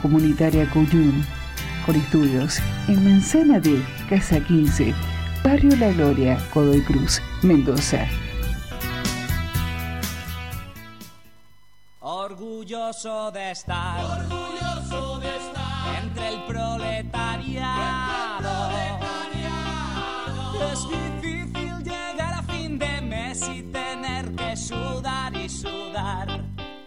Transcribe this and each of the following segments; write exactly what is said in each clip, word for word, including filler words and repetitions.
Comunitaria Cuyum, con estudios en Manzana D, Casa quince, Barrio La Gloria, Godoy Cruz, Mendoza. Orgulloso de estar, orgulloso de estar entre el proletariado. Es difícil llegar a fin de mes y tener que sudar y sudar.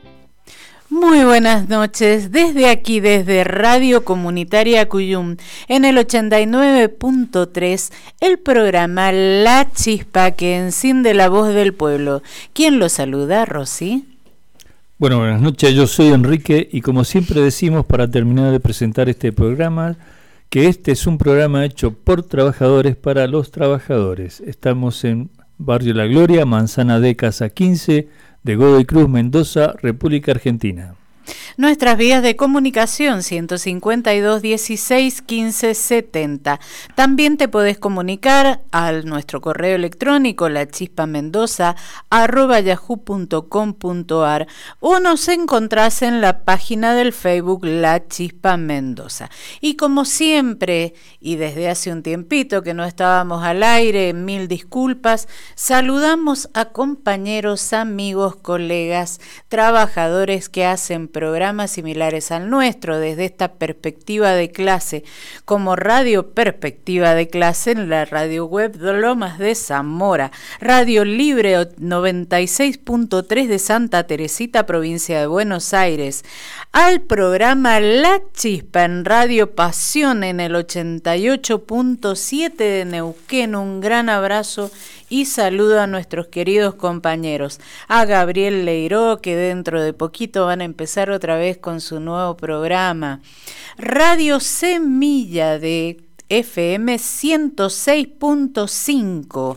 Muy buenas noches, desde aquí, desde Radio Comunitaria Cuyum, en el ochenta y nueve punto tres, el programa La Chispa que enciende la voz del pueblo. ¿Quién lo saluda, Rosy? Bueno, buenas noches, yo soy Enrique y como siempre decimos para terminar de presentar este programa, que este es un programa hecho por trabajadores para los trabajadores. Estamos en Barrio La Gloria, Manzana D, Casa quince, de Godoy Cruz, Mendoza, República Argentina. Nuestras vías de comunicación ciento cincuenta y dos, dieciséis, quince, setenta. También te podés comunicar a nuestro correo electrónico lachispamendoza arroba yahoo punto com punto ar o nos encontrás en la página del Facebook La Chispa Mendoza. Y como siempre, y desde hace un tiempito que no estábamos al aire, mil disculpas, saludamos a compañeros, amigos, colegas, trabajadores que hacen programas similares al nuestro desde esta perspectiva de clase, como Radio Perspectiva de Clase en la radio web de Lomas de Zamora, Radio Libre noventa y seis punto tres de Santa Teresita, provincia de Buenos Aires, al programa La Chispa en Radio Pasión en el ochenta y ocho punto siete de Neuquén. Un gran abrazo y saludo a nuestros queridos compañeros, a Gabriel Leiró, que dentro de poquito van a empezar otra vez con su nuevo programa, Radio Semilla de F M ciento seis punto cinco,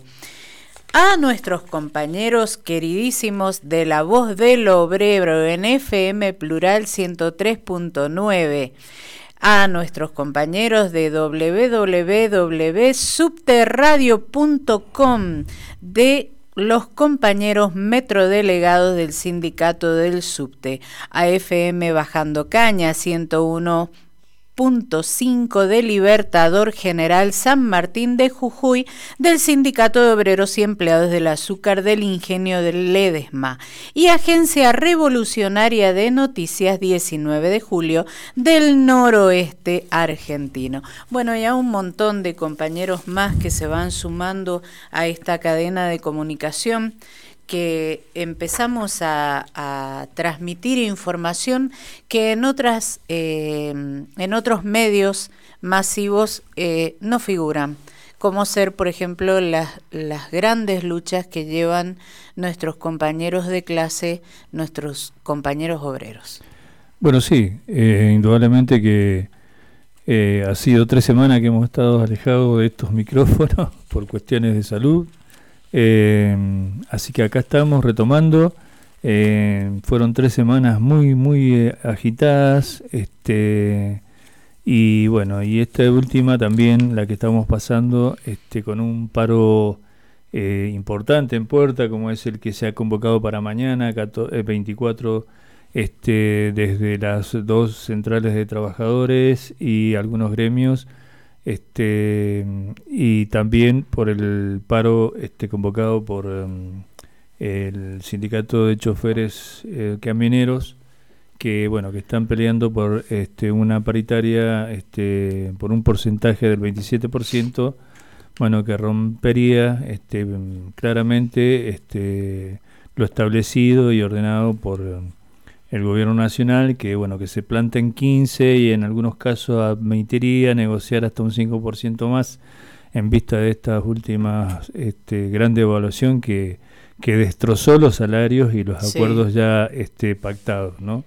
a nuestros compañeros queridísimos de La Voz del Obrero en F M Plural ciento tres punto nueve, a nuestros compañeros de doble u doble u doble u punto subterradio punto com, de los compañeros metrodelegados del sindicato del subte, a F M Bajando Caña ciento uno punto cinco de Libertador General San Martín de Jujuy, del Sindicato de Obreros y Empleados del Azúcar del Ingenio del Ledesma, y Agencia Revolucionaria de Noticias diecinueve de julio del Noroeste Argentino. Bueno, y a un montón de compañeros más que se van sumando a esta cadena de comunicación, que empezamos a, a transmitir información que en otras eh, en otros medios masivos eh, no figuran, como ser, por ejemplo, las, las grandes luchas que llevan nuestros compañeros de clase, nuestros compañeros obreros. Bueno, sí, eh, indudablemente que eh, ha sido tres semanas que hemos estado alejados de estos micrófonos por cuestiones de salud. Eh, así que acá estamos retomando. Eh, fueron tres semanas muy muy eh, agitadas, este y bueno, y esta última también, la que estamos pasando, este con un paro eh, importante en puerta, como es el que se ha convocado para mañana, veinticuatro, este desde las dos centrales de trabajadores y algunos gremios. Este y también por el paro este convocado por um, el sindicato de choferes eh, camioneros, que bueno que están peleando por este una paritaria este por un porcentaje del veintisiete por ciento, bueno que rompería este claramente este lo establecido y ordenado por um, el gobierno nacional, que bueno que se planta en quince y en algunos casos admitiría negociar hasta un cinco por ciento más en vista de estas últimas este, gran devaluación que, que destrozó los salarios y los Sí. acuerdos ya este, pactados, ¿no?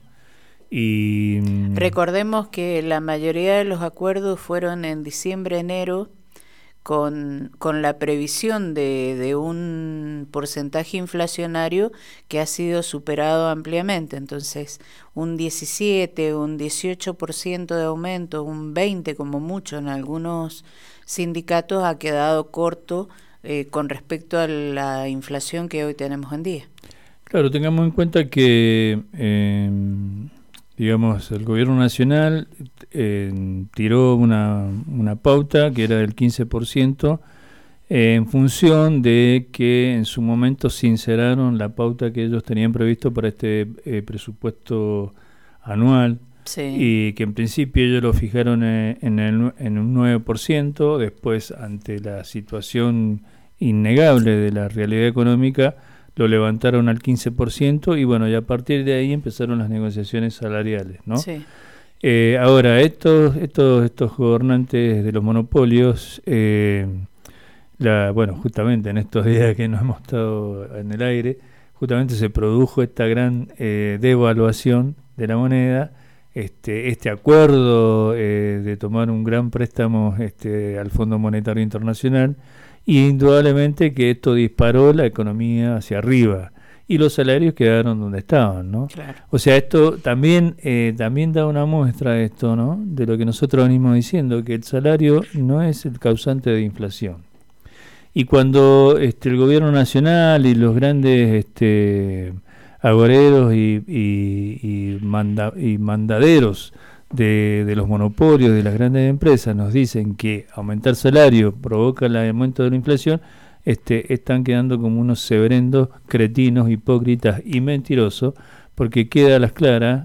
Y recordemos que la mayoría de los acuerdos fueron en diciembre, enero, con, con la previsión de, de un porcentaje inflacionario que ha sido superado ampliamente. Entonces, un diecisiete, un dieciocho por ciento de aumento, un veinte como mucho en algunos sindicatos ha quedado corto eh, con respecto a la inflación que hoy tenemos en día. Claro, tengamos en cuenta que, eh, digamos, el gobierno nacional eh, tiró una, una pauta que era del quince por ciento eh, en función de que en su momento sinceraron la pauta que ellos tenían previsto para este eh, presupuesto anual. Sí. Y que en principio ellos lo fijaron en, en, el, en un nueve por ciento, después ante la situación innegable de la realidad económica lo levantaron al quince por ciento y bueno, y a partir de ahí empezaron las negociaciones salariales, ¿no? Sí. Eh, ahora, estos, estos, estos gobernantes de los monopolios, eh, la, bueno, justamente en estos días que nos hemos estado en el aire, justamente se produjo esta gran eh, devaluación de la moneda. Este, este acuerdo eh, de tomar un gran préstamo este, al Fondo Monetario Internacional, y indudablemente que esto disparó la economía hacia arriba y los salarios quedaron donde estaban, ¿no? Claro. O sea, esto también eh, también da una muestra de esto, ¿no? De lo que nosotros venimos diciendo, que el salario no es el causante de inflación. Y cuando este, el gobierno nacional y los grandes este, agoreros y, y, y, manda, y mandaderos de, de los monopolios, de las grandes empresas, nos dicen que aumentar salario provoca el aumento de la inflación, este, están quedando como unos severendos, cretinos, hipócritas y mentirosos, porque queda a las claras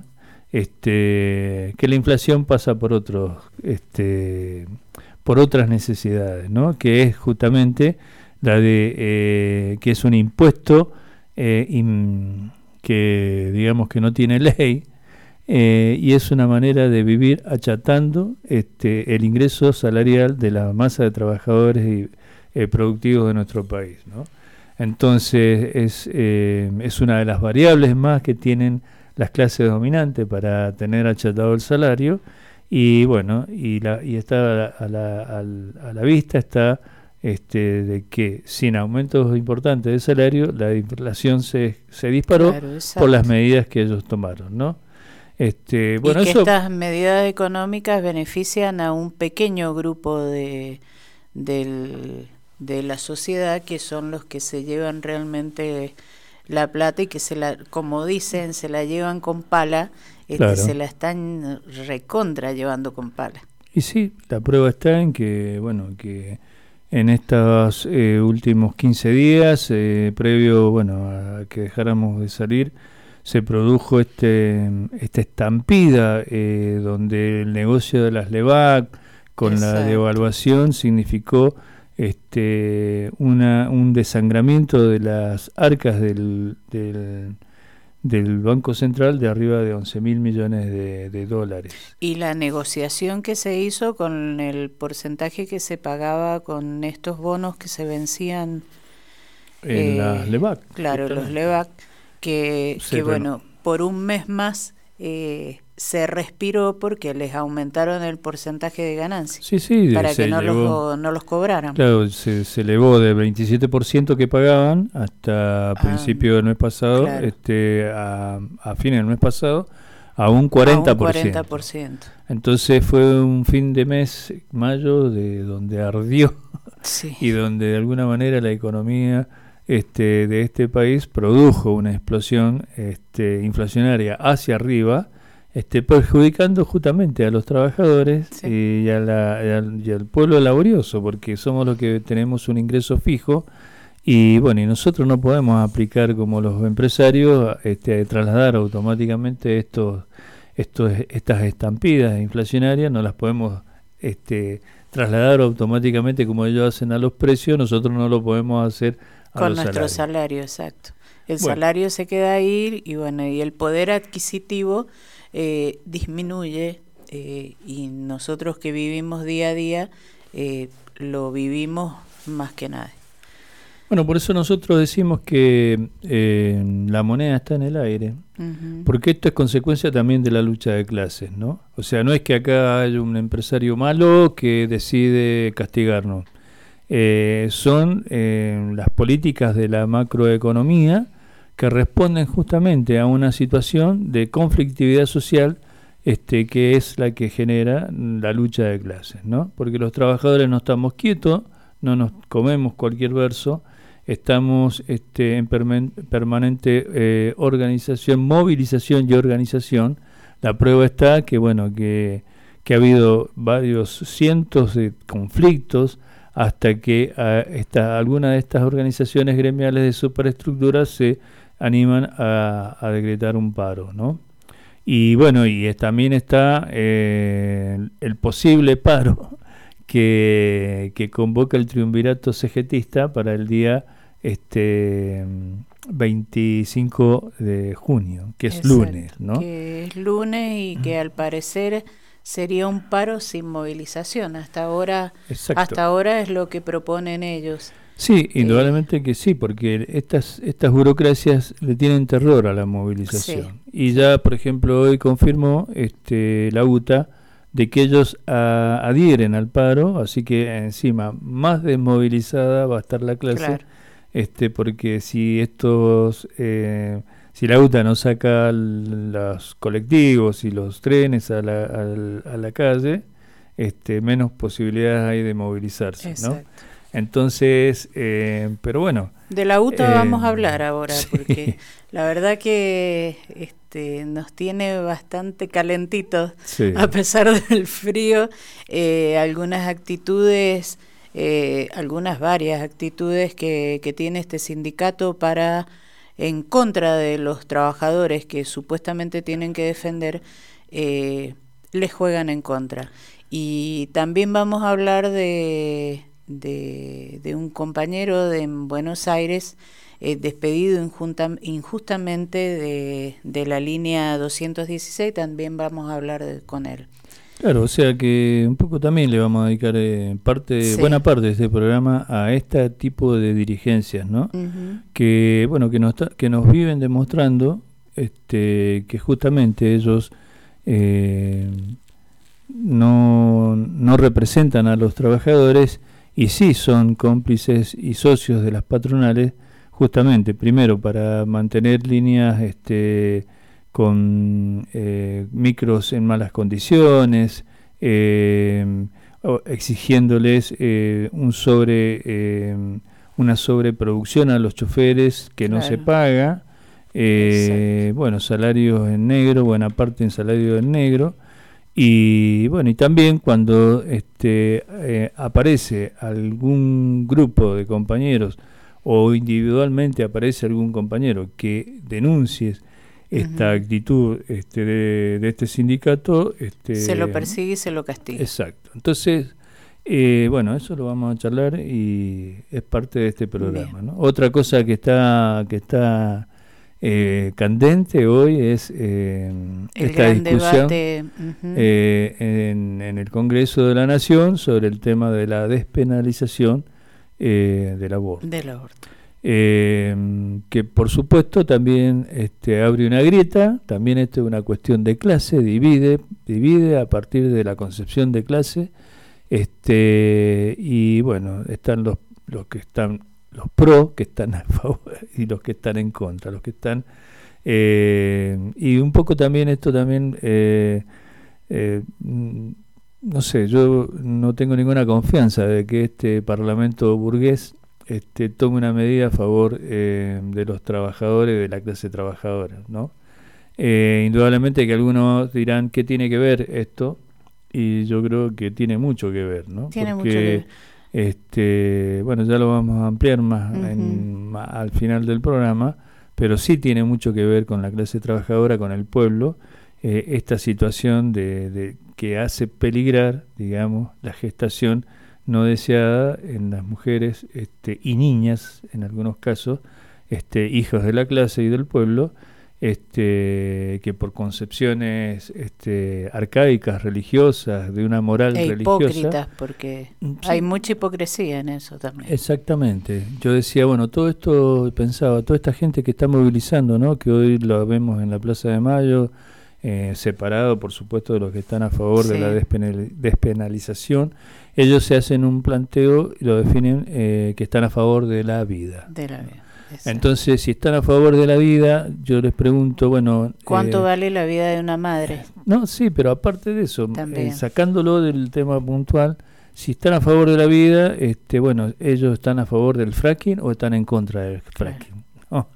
este, que la inflación pasa por otros, este, por otras necesidades, ¿no? Que es justamente la de eh, que es un impuesto eh, in, que digamos que no tiene ley, eh, y es una manera de vivir achatando este, el ingreso salarial de la masa de trabajadores y eh, productivos de nuestro país, ¿no? Entonces es, eh, es una de las variables más que tienen las clases dominantes para tener achatado el salario, y bueno, y, la, y está a la, a, la, a la vista está Este, de que sin aumentos importantes de salario la inflación se, se disparó, claro, por las medidas que ellos tomaron, ¿no? Este, bueno, y que eso, estas medidas económicas benefician a un pequeño grupo de, del, de la sociedad, que son los que se llevan realmente la plata y que se la, como dicen, se la llevan con pala, este, claro. Se la están recontra llevando con pala. Y sí, la prueba está en que, bueno, que en estos eh, últimos quince días, eh, previo bueno a que dejáramos de salir, se produjo este esta estampida eh, donde el negocio de las LEVAC con Exacto. la devaluación significó este una un desangramiento de las arcas del, del del Banco Central de arriba de once mil millones de, de dólares. Y la negociación que se hizo con el porcentaje que se pagaba con estos bonos que se vencían en eh, las LEVAC. Claro, los LEVAC, que, sí, que bueno, por un mes más eh, se respiró porque les aumentaron el porcentaje de ganancia. Sí, sí, para que no los, no los cobraran. Claro, se, se elevó del veintisiete por ciento que pagaban hasta ah, principio del mes pasado, claro. este a, a fines del mes pasado, a un cuarenta por ciento. A un cuarenta por ciento. Entonces fue un fin de mes, mayo, de donde ardió, sí. Y donde de alguna manera la economía este de este país produjo una explosión este inflacionaria hacia arriba, este perjudicando justamente a los trabajadores, sí. y, a la, y, al, y al pueblo laborioso, porque somos los que tenemos un ingreso fijo, y bueno, y nosotros no podemos aplicar como los empresarios, este, trasladar automáticamente estos, estos, estas estampidas inflacionarias, no las podemos este, trasladar automáticamente como ellos hacen a los precios, nosotros no lo podemos hacer a con los nuestro salarios. salario, exacto. El bueno. salario se queda ahí, y bueno, y el poder adquisitivo eh, disminuye, eh, y nosotros que vivimos día a día eh, lo vivimos más que nadie. Bueno, por eso nosotros decimos que eh, la moneda está en el aire, uh-huh. porque esto es consecuencia también de la lucha de clases, ¿no? O sea, no es que acá haya un empresario malo que decide castigarnos. Eh, son eh, las políticas de la macroeconomía que responden justamente a una situación de conflictividad social, este, que es la que genera la lucha de clases, ¿no? Porque los trabajadores no estamos quietos, no nos comemos cualquier verso, estamos este, en perman- permanente eh, organización, movilización y organización. La prueba está que, bueno, que, que ha habido varios cientos de conflictos hasta que uh, esta, algunas de estas organizaciones gremiales de superestructuras se animan a, a decretar un paro, ¿no? Y bueno, y es, también está eh, el posible paro que, que convoca el triunvirato cegetista para el día este veinticinco de junio, que es Exacto, lunes, ¿no? Que es lunes y que al parecer sería un paro sin movilización. Hasta ahora, Exacto. hasta ahora es lo que proponen ellos. Sí, indudablemente eh, que sí, porque estas estas burocracias le tienen terror a la movilización. Sí. Y ya, por ejemplo, hoy confirmó este la U T A de que ellos a, adhieren al paro, así que encima más desmovilizada va a estar la clase, claro. este porque si estos eh, si la U T A no saca los colectivos y los trenes a la, a, a la calle, este menos posibilidades hay de movilizarse, Exacto. ¿no? Entonces, eh, pero bueno. De la U T A eh, vamos a hablar ahora, sí. porque la verdad que este, nos tiene bastante calentitos, sí. a pesar del frío, eh, algunas actitudes, eh, algunas varias actitudes que, que tiene este sindicato para en contra de los trabajadores que supuestamente tienen que defender, eh, les juegan en contra. Y también vamos a hablar de... De, de un compañero de en Buenos Aires eh, despedido injunta, injustamente de, de la línea doscientos dieciséis, también vamos a hablar de, con él. Claro, o sea que un poco también le vamos a dedicar eh, parte, sí. buena parte de este programa a este tipo de dirigencias, ¿no? Uh-huh. Que bueno, que nos que nos viven demostrando este que justamente ellos eh, no no representan a los trabajadores. Y sí son cómplices y socios de las patronales, justamente, primero, para mantener líneas este, con eh, micros en malas condiciones, eh, exigiéndoles eh, un sobre, eh, una sobreproducción a los choferes que claro. no se paga, eh, bueno, salarios en negro, buena parte en salario en negro. Y bueno, y también cuando este eh, aparece algún grupo de compañeros o individualmente aparece algún compañero que denuncie esta uh-huh. actitud este, de, de este sindicato, este, se lo persigue y se lo castiga. Exacto. Entonces, eh, bueno, eso lo vamos a charlar y es parte de este programa, ¿no? Otra cosa que está que está Eh, candente hoy es eh, esta discusión debate, uh-huh. eh, en, en el Congreso de la Nación sobre el tema de la despenalización eh, del aborto, del aborto. Eh, que por supuesto también este, abre una grieta, también esto es una cuestión de clase, divide, divide a partir de la concepción de clase, este y bueno, están los, los que están los pro que están a favor y los que están en contra, los que están eh, y un poco también esto también eh, eh, no sé, yo no tengo ninguna confianza de que este parlamento burgués este, tome una medida a favor eh, de los trabajadores, de la clase trabajadora, ¿no? Eh, indudablemente que algunos dirán ¿qué tiene que ver esto? Y yo creo que tiene mucho que ver, ¿no? Tiene Porque mucho que ver. Este, bueno, ya lo vamos a ampliar más, uh-huh. en, más al final del programa, pero sí tiene mucho que ver con la clase trabajadora, con el pueblo, eh, esta situación de, de que hace peligrar, digamos, la gestación no deseada en las mujeres este, y niñas, en algunos casos, este, hijos de la clase y del pueblo, este que por concepciones este arcaicas, religiosas, de una moral e religiosa, hipócritas, porque sí. hay mucha hipocresía en eso también. Exactamente. Yo decía, bueno, todo esto, pensaba, toda esta gente que está movilizando, ¿no? Que hoy lo vemos en la Plaza de Mayo, eh, separado, por supuesto, de los que están a favor sí. de la despenal, despenalización, ellos se hacen un planteo y lo definen eh, que están a favor de la vida. De la vida. Exacto. Entonces, si están a favor de la vida, yo les pregunto, bueno... ¿Cuánto eh, vale la vida de una madre? No, sí, pero aparte de eso, eh, sacándolo del tema puntual, si están a favor de la vida, este, bueno, ellos están a favor del fracking o están en contra del fracking. Claro. ¿No?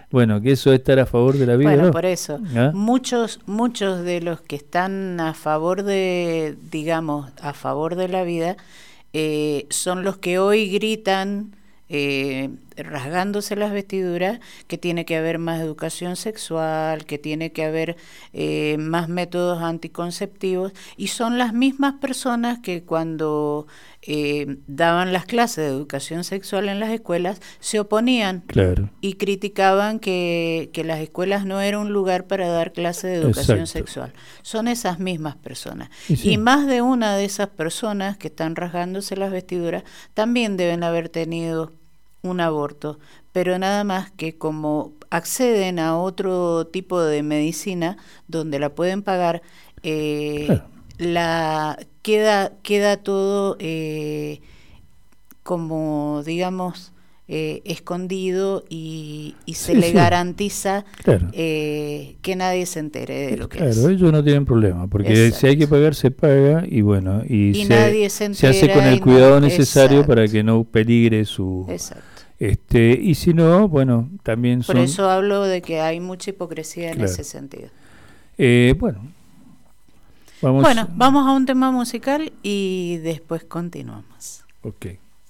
Bueno, que eso es estar a favor de la vida. Bueno, ¿no? por eso, ¿Ah? muchos, muchos de los que están a favor de, digamos, a favor de la vida, eh, son los que hoy gritan, eh, rasgándose las vestiduras, que tiene que haber más educación sexual, que tiene que haber eh, más métodos anticonceptivos, y son las mismas personas que cuando eh, daban las clases de educación sexual en las escuelas se oponían, claro, y criticaban que, que las escuelas no era un lugar para dar clases de educación Exacto. sexual. Son esas mismas personas. Y sí. Y más de una de esas personas que están rasgándose las vestiduras también deben haber tenido un aborto, pero nada más que como acceden a otro tipo de medicina donde la pueden pagar, eh, Claro. la queda queda todo eh, como, digamos, eh, escondido, y, y se Sí, le sí. garantiza Claro. eh, que nadie se entere de lo que Claro, es. ellos no tienen problema, porque Exacto. si hay que pagar, se paga, y bueno, y, Y se, nadie se se hace con entera el y no- cuidado necesario Exacto. para que no peligre su... Exacto. este Y si no, bueno, también son... Por eso hablo de que hay mucha hipocresía en Claro. ese sentido. Eh, bueno, vamos... Bueno, vamos a un tema musical y después continuamos. Ok.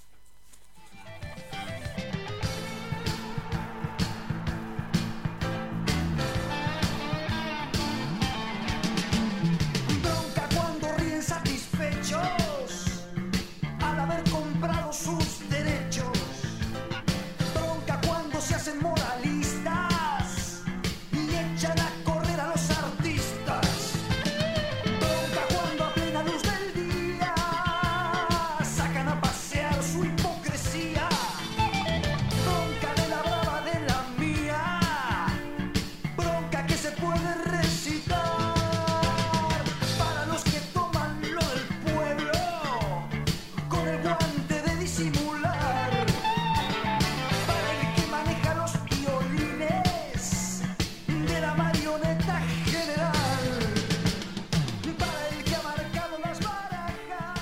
Bronca cuando ríen satisfechos al haber comprado sus derechos. Bronca cuando se hacen moralistas y echan a correr a los artistas. Bronca cuando a plena luz del día sacan a pasear su hipocresía. Bronca de la brava de la mía. Bronca que se puede recitar para los que toman lo del pueblo con el guante de disimular, para el que maneja los violines de la marioneta general, para el que ha marcado las barajas.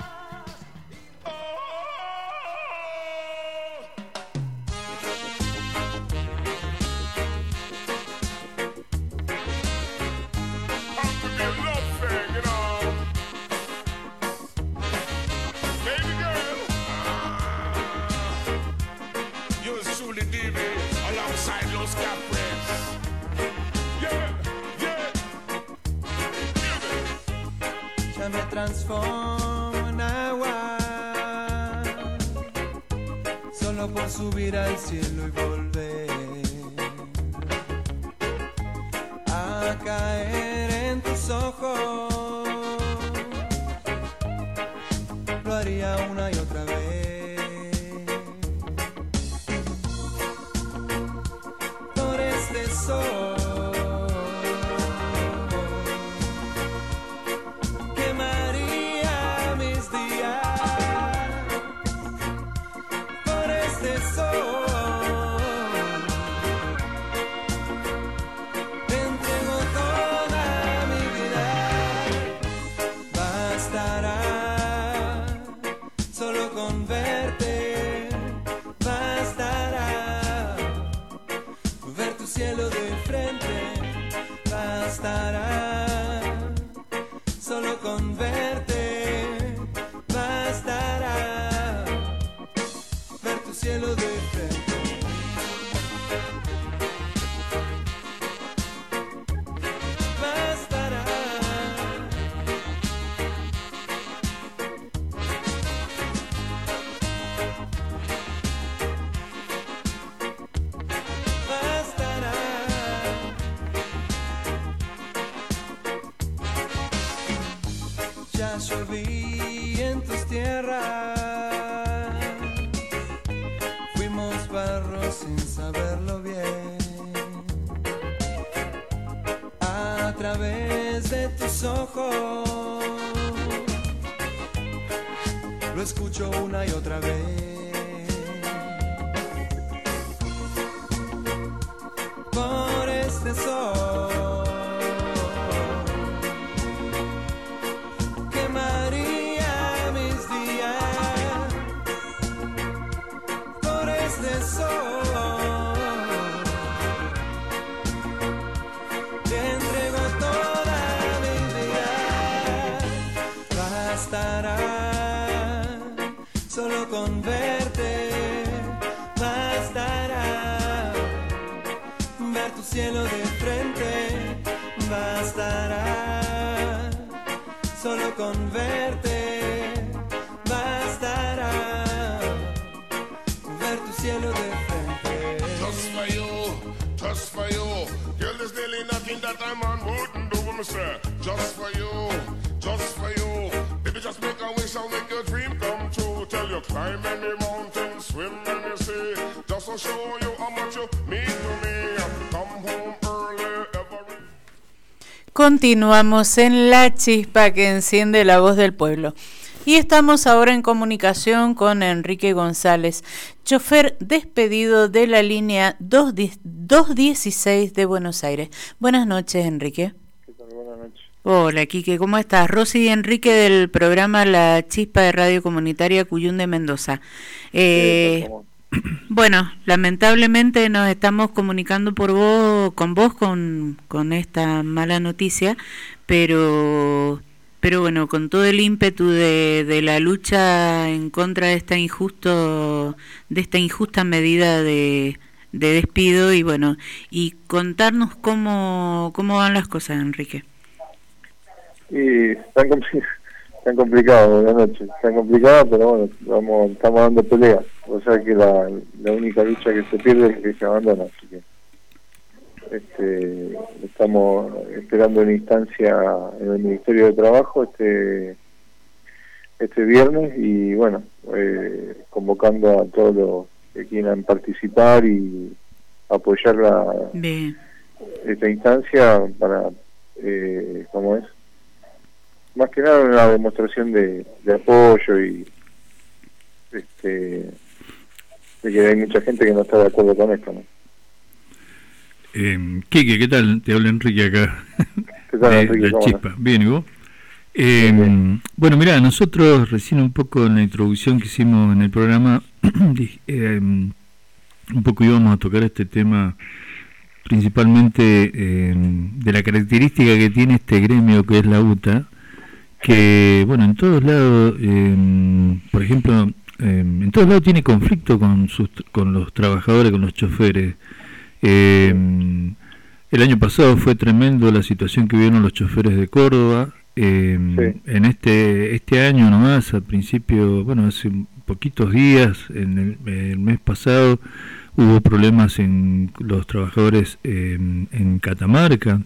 Yours truly, D B, alongside Los Capres. Yeah, yeah. Ya me transformo en agua, solo por subir al cielo y volver a caer en tus ojos. Lo haría una y otra vez. Por este sol quemaría mis días. Por este sol te entrego toda mi vida. Bastará solo con verte, bastará ver tu cielo de frente, bastará solo con verte, bastará ver tu cielo de frente. Bastará. Bastará. Ya lloví en tus tierras, fuimos barro sin saberlo bien. A través de tus ojos lo escucho una y otra vez. Por este sol quemaría mis días. Por este sol bastará, solo con verte bastará, ver tu cielo de frente bastará, solo con verte bastará, ver tu cielo de frente. Just for you, just for you. Girl, there's nearly nothing that a man wouldn't do, me say. Just for you, just for you. Baby, just make a wish and make your dream come true. Tell you climb any mountain, swim any sea. Just to show you how much you mean to me. Come home early every... Continuamos en La Chispa que enciende la voz del pueblo. Y estamos ahora en comunicación con Enrique González, chofer despedido de la línea dos dieciséis de Buenos Aires. Buenas noches, Enrique. ¿Qué tal? Buenas noches. Hola, Quique, ¿cómo estás? Rosy y Enrique del programa La Chispa de Radio Comunitaria Cuyún de Mendoza. Eh, bueno, lamentablemente nos estamos comunicando por vos, con vos con, con esta mala noticia, pero... Pero bueno, con todo el ímpetu de, de la lucha en contra de esta injusto, de esta injusta medida de, de despido y bueno, y contarnos cómo cómo van las cosas, Enrique. Y están, compl están complicados, buenas noches, están complicados, pero bueno, vamos, estamos dando pelea, o sea que la, la única lucha que se pierde es que se abandona, así que Este, estamos esperando una instancia en el Ministerio de Trabajo este este viernes y bueno, eh, convocando a todos los que quieran participar y apoyar la, Bien. esta instancia para, eh, ¿cómo es? Más que nada una demostración de, de apoyo y este de que hay mucha gente que no está de acuerdo con esto, ¿no? Eh, Quique, ¿qué tal? Te habla Enrique acá. ¿Qué tal, de Enrique? La Chispa. Bien, ¿y vos? Eh, Bien. Bueno, mirá, nosotros recién un poco en la introducción que hicimos en el programa, eh, un poco íbamos a tocar este tema principalmente eh, de la característica que tiene este gremio que es la U T A, que, bueno, en todos lados, eh, por ejemplo, eh, en todos lados tiene conflicto con, sus, con los trabajadores, con los choferes. Eh, el año pasado fue tremendo la situación que vivieron los choferes de Córdoba. Eh, sí. En este este año nomás, al principio, bueno, hace poquitos días, en el, el mes pasado, hubo problemas en los trabajadores eh, en Catamarca,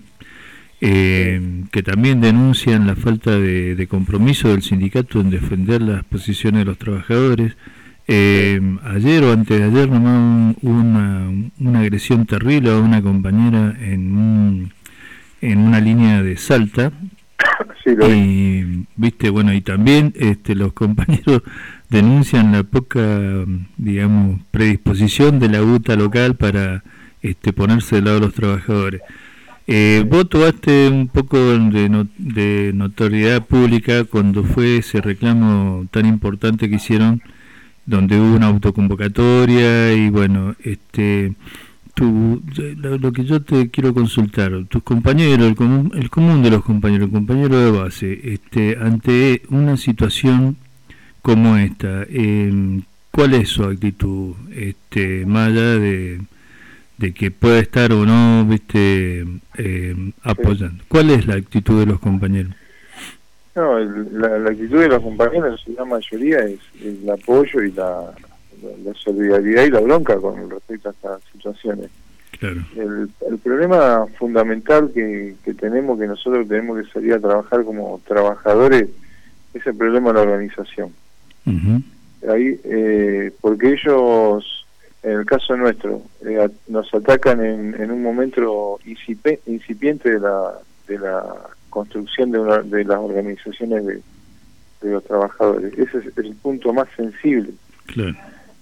eh, que también denuncian la falta de, de compromiso del sindicato en defender las posiciones de los trabajadores. Eh, ayer o antes de ayer nomás hubo una, una agresión terrible a una compañera en un, en una línea de Salta. Sí, lo y viste, bueno, y también este, los compañeros denuncian la poca, digamos, predisposición de la U T A local para este, ponerse del lado de los trabajadores. Eh, vos tomaste un poco de, no, de notoriedad pública cuando fue ese reclamo tan importante que hicieron, donde hubo una autoconvocatoria y bueno, este, tu, lo, lo que yo te quiero consultar, tus compañeros, el común, el común de los compañeros, el compañero de base, este, ante una situación como esta, eh, ¿cuál es su actitud, este, más allá de, de que pueda estar o no, viste, eh, apoyando? ¿Cuál es la actitud de los compañeros? No, el, la, la actitud de los compañeros, la mayoría, es el apoyo y la, la, la solidaridad y la bronca con respecto a estas situaciones. Claro. El, el problema fundamental que, que tenemos, que nosotros tenemos que salir a trabajar como trabajadores, es el problema de la organización. Uh-huh. Ahí, eh, porque ellos, en el caso nuestro, eh, a, nos atacan en, en un momento incipi, incipiente de la, de la construcción de, una, de las organizaciones de, de los trabajadores. Ese es el punto más sensible. Claro.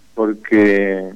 Porque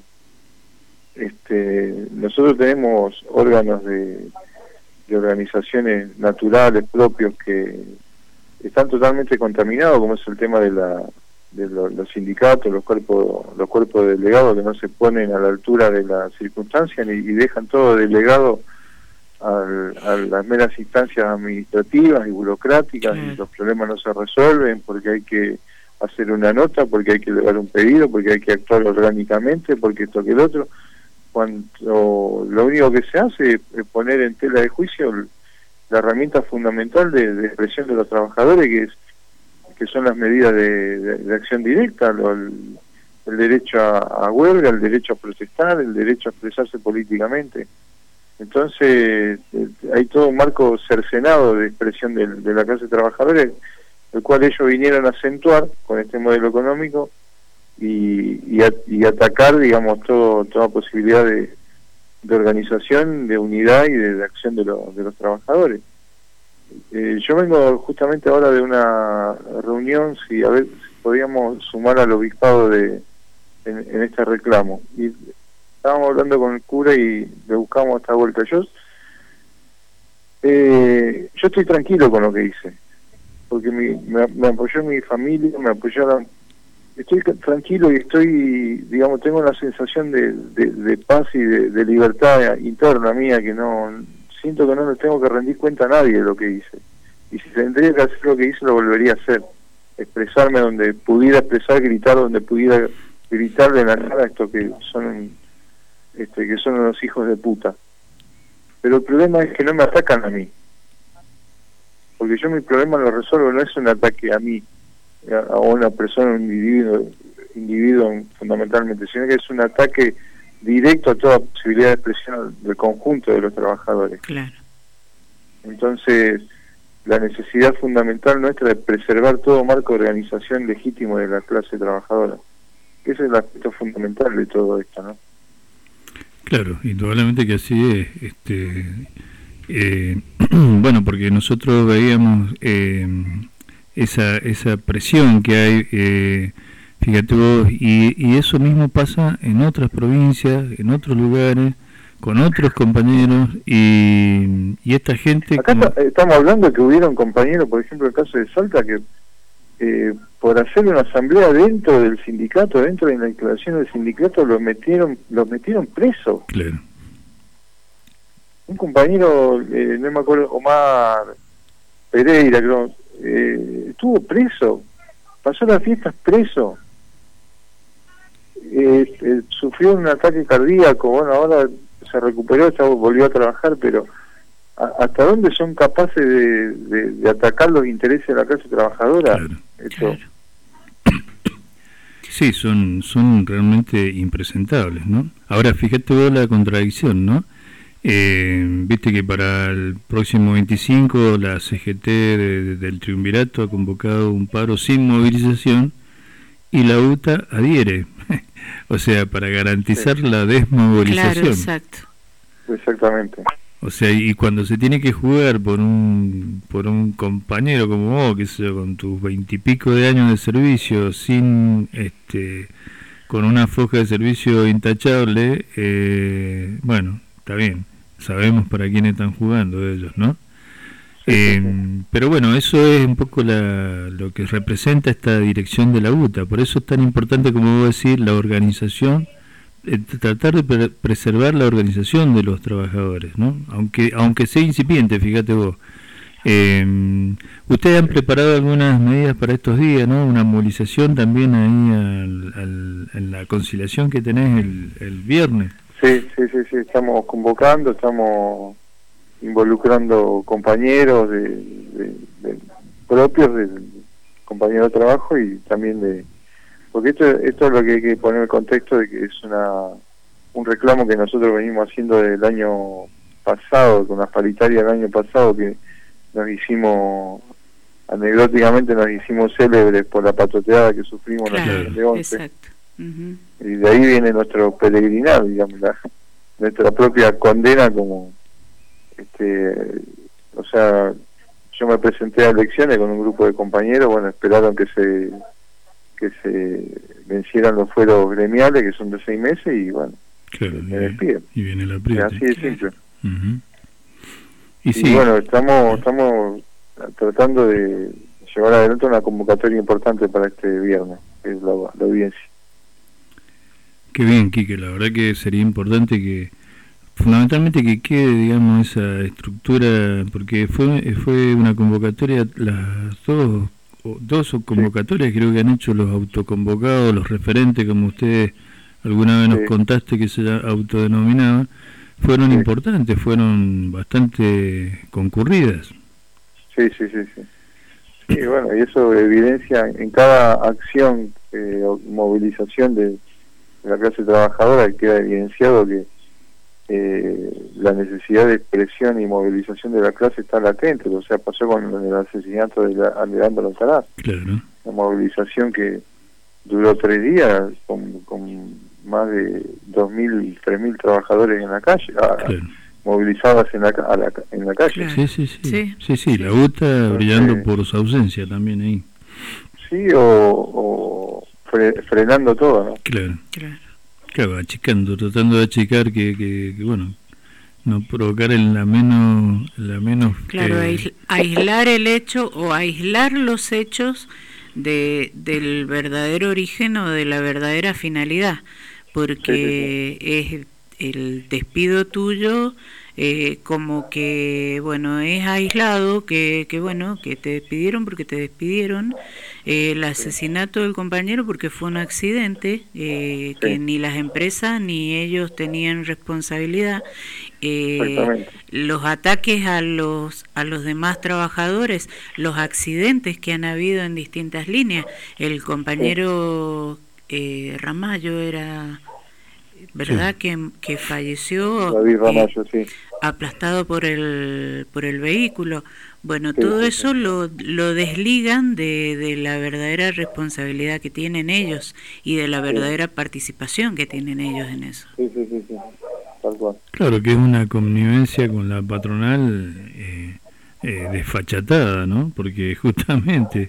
este, nosotros tenemos órganos de, de organizaciones naturales propios que están totalmente contaminados, como es el tema de la de lo, los sindicatos, los cuerpos los cuerpos delegados que no se ponen a la altura de las circunstancias y, y dejan todo delegado al, a las meras instancias administrativas y burocráticas, y los problemas no se resuelven porque hay que hacer una nota, porque hay que elevar un pedido, porque hay que actuar orgánicamente, porque esto que el otro, cuando lo único que se hace es poner en tela de juicio la herramienta fundamental de, de expresión de los trabajadores, que es que son las medidas de, de, de acción directa, lo, el, el derecho a, a huelga, el derecho a protestar, el derecho a expresarse políticamente. Entonces eh, hay todo un marco cercenado de expresión de, de la clase trabajadora, el cual ellos vinieron a acentuar con este modelo económico y, y, a, y atacar, digamos, todo, toda posibilidad de, de organización, de unidad y de, de acción de, lo, de los trabajadores. Eh, yo vengo justamente ahora de una reunión, si a ver si podíamos sumar al obispado de en, en este reclamo. Y estábamos hablando con el cura y le buscamos esta vuelta. Yo, eh, yo estoy tranquilo con lo que hice, porque mi, me, me apoyó mi familia, me apoyaron. Estoy tranquilo y estoy, digamos, tengo una sensación de, de, de paz y de, de libertad interna mía, que no siento que no le tengo que rendir cuenta a nadie de lo que hice. Y si tendría que hacer lo que hice, lo volvería a hacer. Expresarme donde pudiera expresar, gritar donde pudiera gritarle en la cara a estos que son, este, que son unos hijos de puta. Pero el problema es que no me atacan a mí. Porque yo mi problema lo resuelvo, no es un ataque a mí, a una persona, un individuo, individuo fundamentalmente, sino que es un ataque directo a toda posibilidad de expresión del conjunto de los trabajadores. Claro. Entonces, la necesidad fundamental nuestra es preservar todo marco de organización legítimo de la clase trabajadora. Ese es el aspecto fundamental de todo esto, ¿no? Claro, indudablemente que así es. Este, eh, bueno, porque nosotros veíamos eh, esa esa presión que hay, eh, fíjate vos, y, y eso mismo pasa en otras provincias, en otros lugares, con otros compañeros, y, y esta gente... Acá como... estamos hablando de que hubieron compañeros, por ejemplo, el caso de Salta, que eh, por hacer una asamblea dentro del sindicato, dentro de la declaración del sindicato, los metieron los metieron presos. Claro. Un compañero, eh, no me acuerdo, Omar Pereira, creo, eh, estuvo preso, pasó las fiestas preso. Eh, eh, sufrió un ataque cardíaco, bueno, ahora se recuperó, ya volvió a trabajar, pero a, ¿hasta dónde son capaces de, de, de atacar los intereses de la clase trabajadora? Claro. Esto. Claro. Sí, son son realmente impresentables, ¿no? Ahora, fíjate vos la contradicción, ¿no? Eh, viste que para el próximo veinticinco la C G T de, de, del Triunvirato ha convocado un paro sin movilización y la U T A adhiere. O sea, para garantizar sí. la desmovilización. Claro, exacto. Exactamente. O sea, y cuando se tiene que jugar por un por un compañero como vos, que sé yo, con tus veintipico de años de servicio, sin este con una foja de servicio intachable, eh, bueno, está bien, sabemos para quién están jugando ellos, ¿no? Eh, pero bueno, eso es un poco la, lo que representa esta dirección de la U T A. Por eso es tan importante, como vos decís, la organización, eh, tratar de pre preservar la organización de los trabajadores, ¿no? Aunque aunque sea incipiente, fíjate vos. Eh, ustedes han preparado algunas medidas para estos días, ¿no? Una movilización también ahí al, al, en la conciliación que tenés el, el viernes. Sí, sí, sí, sí, estamos convocando, estamos involucrando compañeros de, de, de propios del compañero de trabajo y también de, porque esto esto es lo que hay que poner en el contexto de que es una un reclamo que nosotros venimos haciendo del año pasado, con las paritarias del año pasado, que nos hicimos anecdóticamente nos hicimos célebres por la patoteada que sufrimos en claro, la de once. Exacto. Uh-huh. Y de ahí viene nuestro peregrinar, digamos, la, nuestra propia condena como este, o sea, yo me presenté a elecciones con un grupo de compañeros, bueno, esperaron que se que se vencieran los fueros gremiales, que son de seis meses, y bueno, claro, me despiden. Y viene la apriete. Así de simple. Uh-huh. Y, y sí. bueno, estamos estamos tratando de llevar adelante una convocatoria importante para este viernes, que es la, la audiencia. Qué bien, Quique, la verdad que sería importante que fundamentalmente que quede, digamos, esa estructura, porque fue fue una convocatoria, las dos, dos convocatorias creo que han hecho los autoconvocados, los referentes, como ustedes alguna vez nos sí. contaste que se autodenominaban, fueron sí. importantes, fueron bastante concurridas. Sí, sí, sí, sí. Y bueno, y eso evidencia en cada acción eh, o movilización de, de la clase trabajadora, queda evidenciado que eh, la necesidad de expresión y movilización de la clase está latente. O sea, pasó con el asesinato de Alejandro Alcaraz. Claro. La movilización que duró tres días con, con más de dos mil, tres mil trabajadores en la calle. A, claro. Movilizadas en la, a la, en la calle. Claro. Sí, sí, sí, sí, sí, sí, la U T A brillando eh, por su ausencia también ahí. Sí, o, o fre, frenando todo, ¿no? Claro, claro, claro, achicando, tratando de achicar que, que, que bueno, no provocar en la menos, la menos. Claro, eh, aislar el hecho o aislar los hechos de del verdadero origen o de la verdadera finalidad, porque sí, sí, sí. es el despido tuyo eh, como que bueno es aislado, que, que bueno que te despidieron porque te despidieron, eh, el asesinato del compañero porque fue un accidente, eh, que ni las empresas ni ellos tenían responsabilidad, eh, los ataques a los a los demás trabajadores, los accidentes que han habido en distintas líneas, el compañero eh, Ramallo era ¿verdad? Sí. Que, que falleció David Ramallo, eh, sí. aplastado por el por el vehículo. Bueno, sí, todo sí, eso sí. Lo, lo desligan de, de la verdadera responsabilidad que tienen ellos y de la verdadera sí. participación que tienen ellos en eso. Sí, sí, sí, sí. Tal cual. Claro que es una connivencia con la patronal eh, eh, desfachatada, ¿no? Porque justamente...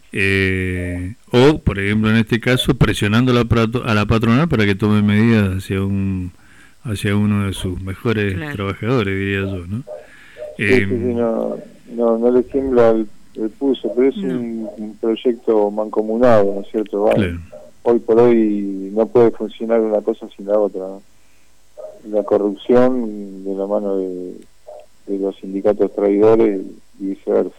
Eh, o por ejemplo en este caso presionando a la, prato, a la patronal para que tome medidas hacia un hacia uno de sus mejores claro. trabajadores, diría yo, ¿no? Sí, eh, sí, sí, no, no, no le tiembla el, el pulso, pero es no. un, un proyecto mancomunado, ¿no es cierto? Vale. Claro. Hoy por hoy no puede funcionar una cosa sin la otra, ¿no? La corrupción de la mano de, de los sindicatos traidores y viceversa.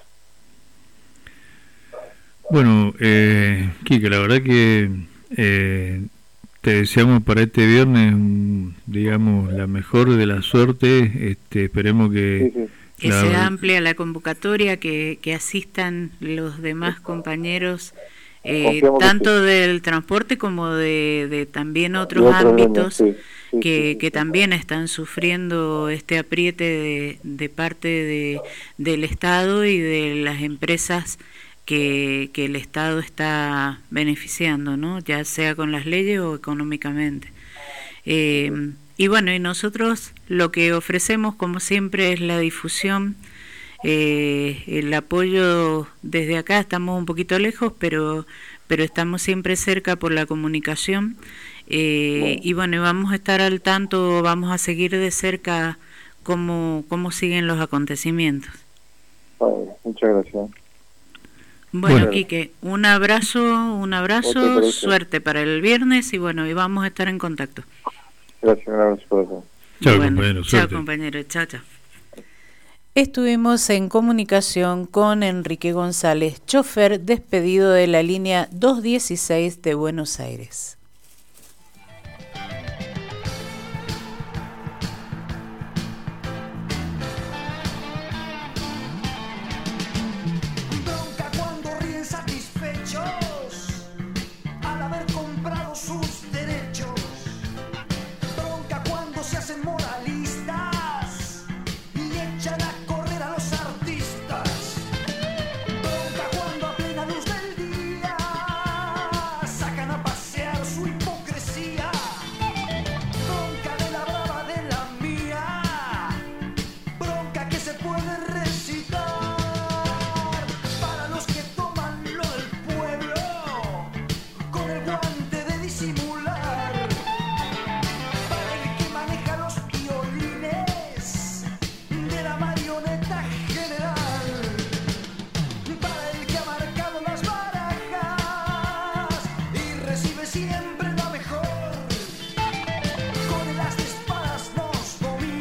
Bueno, eh, Quique, la verdad que eh, te deseamos para este viernes, digamos, la mejor de la suerte. Este, esperemos que... Sí, sí. Que la... sea amplia la convocatoria, que, que asistan los demás compañeros, eh, tanto sí. del transporte como de, de también otros, otros ámbitos sí, sí, que, sí, sí, que sí. también están sufriendo este apriete de, de parte de, del Estado y de las empresas Que, que el Estado está beneficiando, ¿no? Ya sea con las leyes o económicamente. Eh, y bueno, y nosotros lo que ofrecemos, como siempre, es la difusión, eh, el apoyo desde acá. Estamos un poquito lejos, pero pero estamos siempre cerca por la comunicación. Eh, y bueno, vamos a estar al tanto, vamos a seguir de cerca cómo, cómo siguen los acontecimientos. Vale, muchas gracias. Bueno, bueno, Quique, un abrazo, un abrazo, suerte para el viernes y bueno, y vamos a estar en contacto. Gracias, un abrazo para todos. Chao, bueno, compañero. Chao, compañero. Chao, chao. Estuvimos en comunicación con Enrique González, chofer despedido de la línea doscientos dieciséis de Buenos Aires. Siempre la mejor, con el as de espadas nos domina.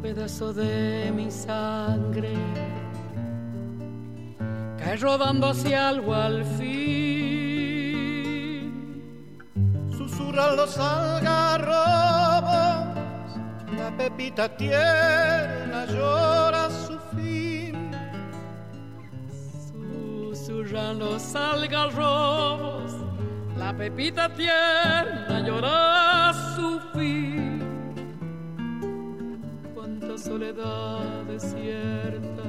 pedazo de mi sangre cae rodando hacia algo al fin. Susurran los algarrobos, la pepita tierna llora su fin. Susurran los algarrobos, la pepita tierna llora su fin. Cuánta soledad desierta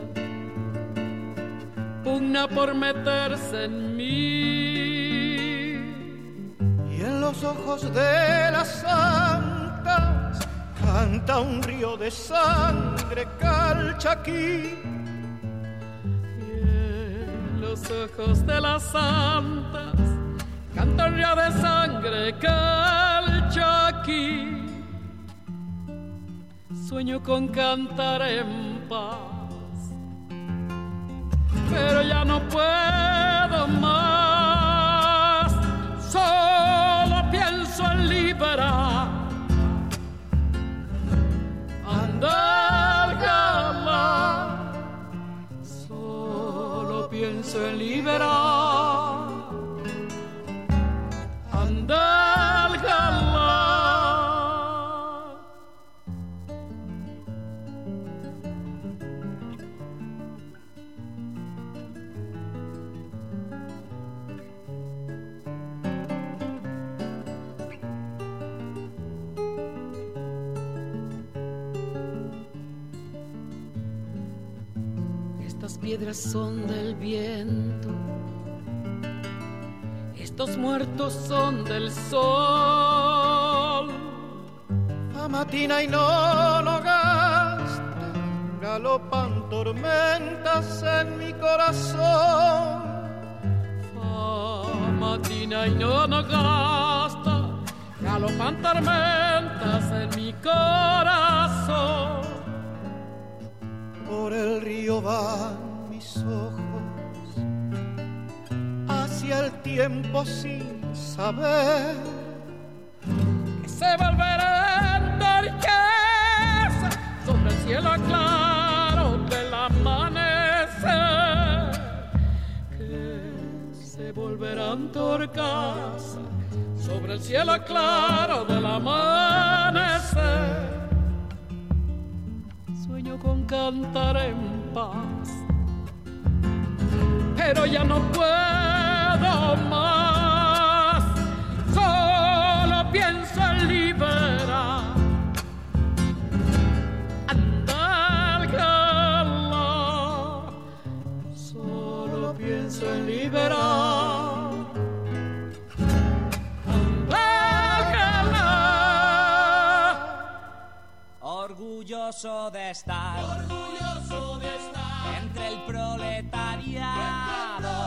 pugna por meterse en mí. Y en los ojos de las santas canta un río de sangre calchaquí. Y en los ojos de las santas canta un río de sangre calchaquí. Sueño con cantar en paz, pero ya no puedo más. Solo pienso en liberar. Andalgalá. Solo pienso en liberar. Andalgalá. Estas piedras son del viento, estos muertos son del sol. Amatina y no, no gasta, galopan tormentas en mi corazón. Amatina y no, no gasta, galopan tormentas en mi corazón. Por el río van mis ojos hacia el tiempo sin saber que se volverán torquesa sobre el cielo claro del amanecer, que se volverán torcas sobre el cielo claro del amanecer. Sueño con cantar en paz, pero ya no puedo más. Solo pienso en liberar. Andalgalá. Solo pienso en liberar. Orgulloso de estar, orgulloso de estar entre el proletariado.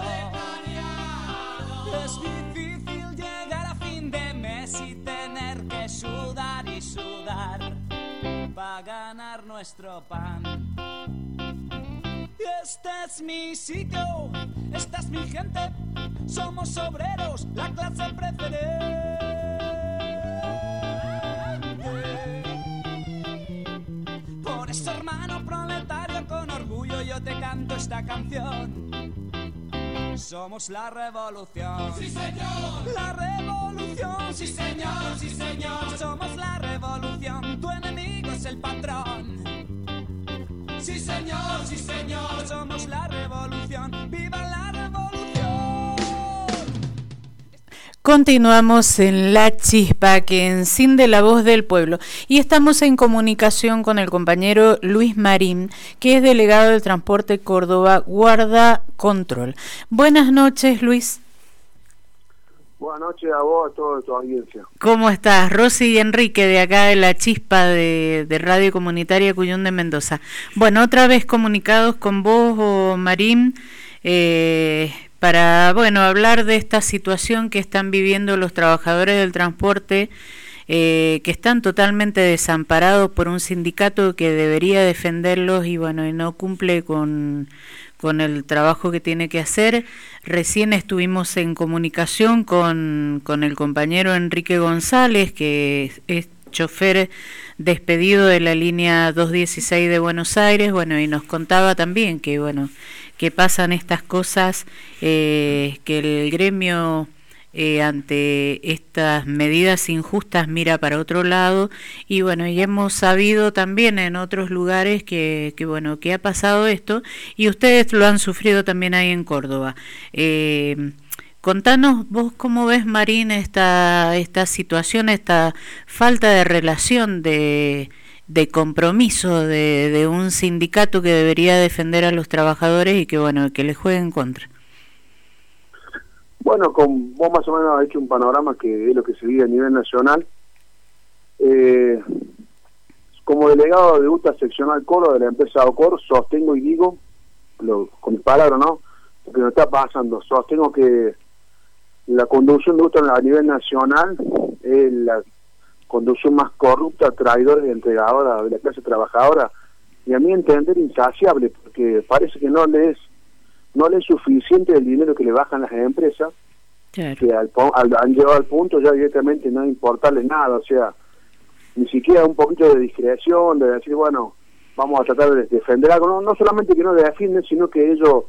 Es difícil llegar a fin de mes y tener que sudar y sudar para ganar nuestro pan. Este es mi sitio, esta es mi gente, somos obreros, la clase preferente. Por eso, hermano proletario, con orgullo yo te canto esta canción. Somos la revolución. Sí, señor. La revolución. Sí, señor, sí, señor. Somos la revolución. Tu enemigo es el patrón. Sí, señor, sí, señor. Somos la revolución. ¡Viva la revolución! Continuamos en La Chispa, que enciende la voz del pueblo, y estamos en comunicación con el compañero Luis Marín, que es delegado del Transporte Córdoba Guarda Control. Buenas noches, Luis. Buenas noches a vos, a toda tu audiencia. ¿Cómo estás? Rosy y Enrique de acá de La Chispa de, de Radio Comunitaria Cuyún de Mendoza. Bueno, otra vez comunicados con vos, oh, Marín, eh, para, bueno, hablar de esta situación que están viviendo los trabajadores del transporte, eh, que están totalmente desamparados por un sindicato que debería defenderlos y, bueno, y no cumple con... con el trabajo que tiene que hacer. Recién estuvimos en comunicación con, con el compañero Enrique González, que es chofer despedido de la línea doscientos dieciséis de Buenos Aires, bueno, y nos contaba también que, bueno, que pasan estas cosas, eh, que el gremio eh, ante estas medidas injustas mira para otro lado, y bueno, y hemos sabido también en otros lugares que, que bueno, que ha pasado esto, y ustedes lo han sufrido también ahí en Córdoba. Eh, Contanos vos cómo ves, Marín, esta esta situación, esta falta de relación, de, de compromiso de, de un sindicato que debería defender a los trabajadores y que, bueno, que les juegue en contra. Bueno, con, vos más o menos has hecho un panorama que es lo que se vive a nivel nacional. Eh, como delegado de UTA seccional Córdoba de la empresa Ocor, sostengo y digo, lo, con mis palabras, ¿no?, lo que nos está pasando. Sostengo que la conducción de UTA a nivel nacional es la conducción más corrupta, traidora y entregadora de la clase trabajadora, y a mi entender insaciable, porque parece que no le es no le es suficiente el dinero que le bajan las empresas, claro, que al, al, han llegado al punto ya directamente no importarles nada, o sea, ni siquiera un poquito de discreción, de decir, bueno, vamos a tratar de defender algo, no, no solamente que no defienden, sino que ellos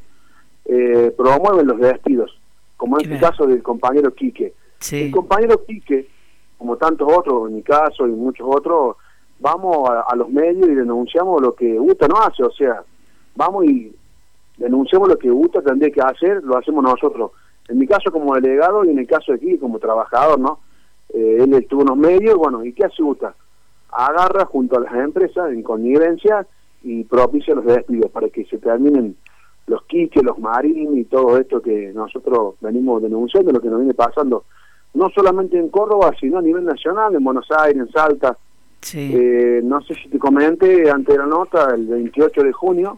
eh, promueven los despidos, como en este caso del compañero Quique. Sí. El compañero Quique, como tantos otros, en mi caso y muchos otros, vamos a, a los medios y denunciamos lo que UTA no hace, o sea, vamos y denunciamos lo que UTA tendría que hacer, lo hacemos nosotros. En mi caso como delegado y en el caso de Quique como trabajador, ¿no? Eh, él estuvo en los medios, bueno, ¿y qué hace UTA? Agarra junto a las empresas en connivencia y propicia los despidos para que se terminen los Quique, los Marín y todo esto que nosotros venimos denunciando, lo que nos viene pasando, no solamente en Córdoba, sino a nivel nacional, en Buenos Aires, en Salta. Sí. Eh, no sé si te comenté antes de la nota, el veintiocho de junio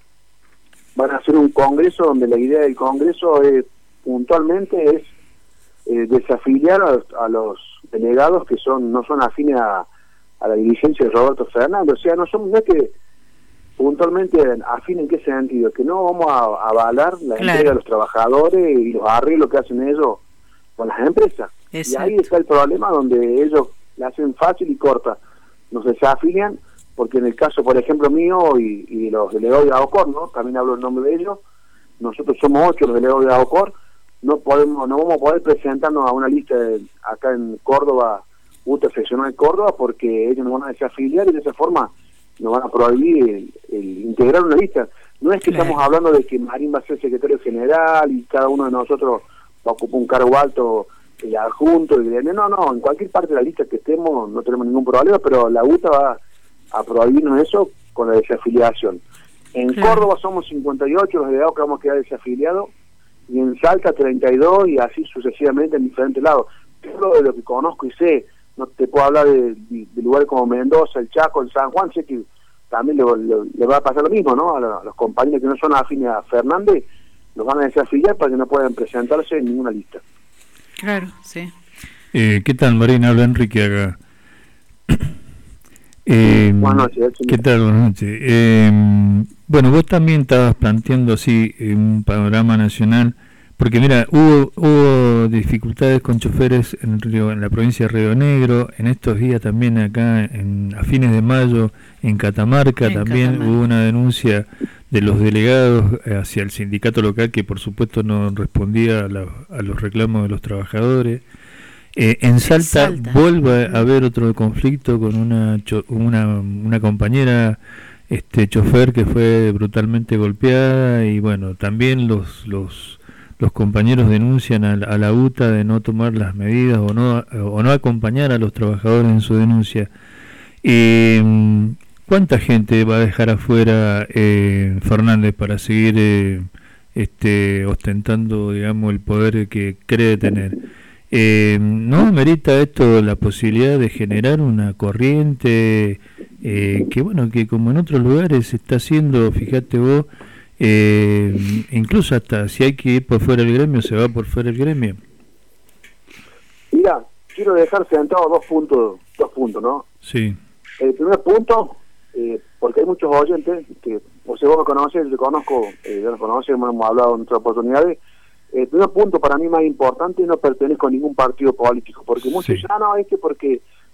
van a hacer un congreso donde la idea del congreso es, puntualmente es eh, desafiliar a, a los delegados que son no son afines a, a la dirigencia de Roberto Fernández, o sea, no son, no es que puntualmente afín en qué sentido, que no vamos a, a avalar la claro. entrega de los trabajadores y los arreglos que hacen ellos con las empresas. Exacto. Y ahí está el problema donde ellos la hacen fácil y corta, nos desafilian, porque en el caso, por ejemplo, mío y, y los delegados de AOCOR, ¿no?, también hablo en nombre de ellos, nosotros somos ocho los delegados de AOCOR, no podemos, no vamos a poder presentarnos a una lista de, acá en Córdoba, UTA seccional Córdoba, porque ellos nos van a desafiliar y de esa forma nos van a prohibir el, el integrar una lista. No es que claro. estamos hablando de que Marín va a ser secretario general y cada uno de nosotros va a ocupar un cargo alto, el adjunto, el no, no, en cualquier parte de la lista que estemos no tenemos ningún problema, pero la UTA va a prohibirnos eso con la desafiliación. En claro. Córdoba somos cincuenta y ocho los delegados que vamos a quedar desafiliados, y en Salta treinta y dos, y así sucesivamente en diferentes lados. Yo de lo que conozco y sé, no te puedo hablar de, de, de lugares como Mendoza, el Chaco, el San Juan, sé que también le, le, le va a pasar lo mismo, ¿no? A, la, a los compañeros que no son afines a Fernández, los van a desafiliar para que no puedan presentarse en ninguna lista. Claro, sí. Eh, ¿Qué tal, Marina? Habla Enrique acá. eh, Buenas noches. ¿Qué tal? Buenas noches. Eh, bueno, vos también estabas planteando así un panorama nacional, porque mira, hubo, hubo dificultades con choferes en, Río, en la provincia de Río Negro, en estos días también acá, en, a fines de mayo, en Catamarca, en también Catamarca. Hubo una denuncia de los delegados hacia el sindicato local que por supuesto no respondía a, la, a los reclamos de los trabajadores. Eh, en Salta, Salta vuelve a haber otro conflicto con una cho, una, una compañera este chofer que fue brutalmente golpeada, y bueno, también los los los compañeros denuncian a, a la UTA de no tomar las medidas o no o no acompañar a los trabajadores en su denuncia. Eh, ¿Cuánta gente va a dejar afuera eh, Fernández para seguir eh, este ostentando, digamos, el poder que cree tener? Eh, ¿No amerita esto la posibilidad de generar una corriente eh, que, bueno, que como en otros lugares se está haciendo, fíjate vos, eh, incluso hasta si hay que ir por fuera del gremio, se va por fuera del gremio? Mira, quiero dejar sentados dos puntos, dos puntos, ¿no? Sí. El primer punto, eh, porque hay muchos oyentes que, o sea, vos me conocés, yo conozco, eh, yo los conozco, hemos hablado en otras oportunidades. El primer punto para mí más importante, no pertenezco a ningún partido político, porque muchos dicen, sí. ah, no, es que porque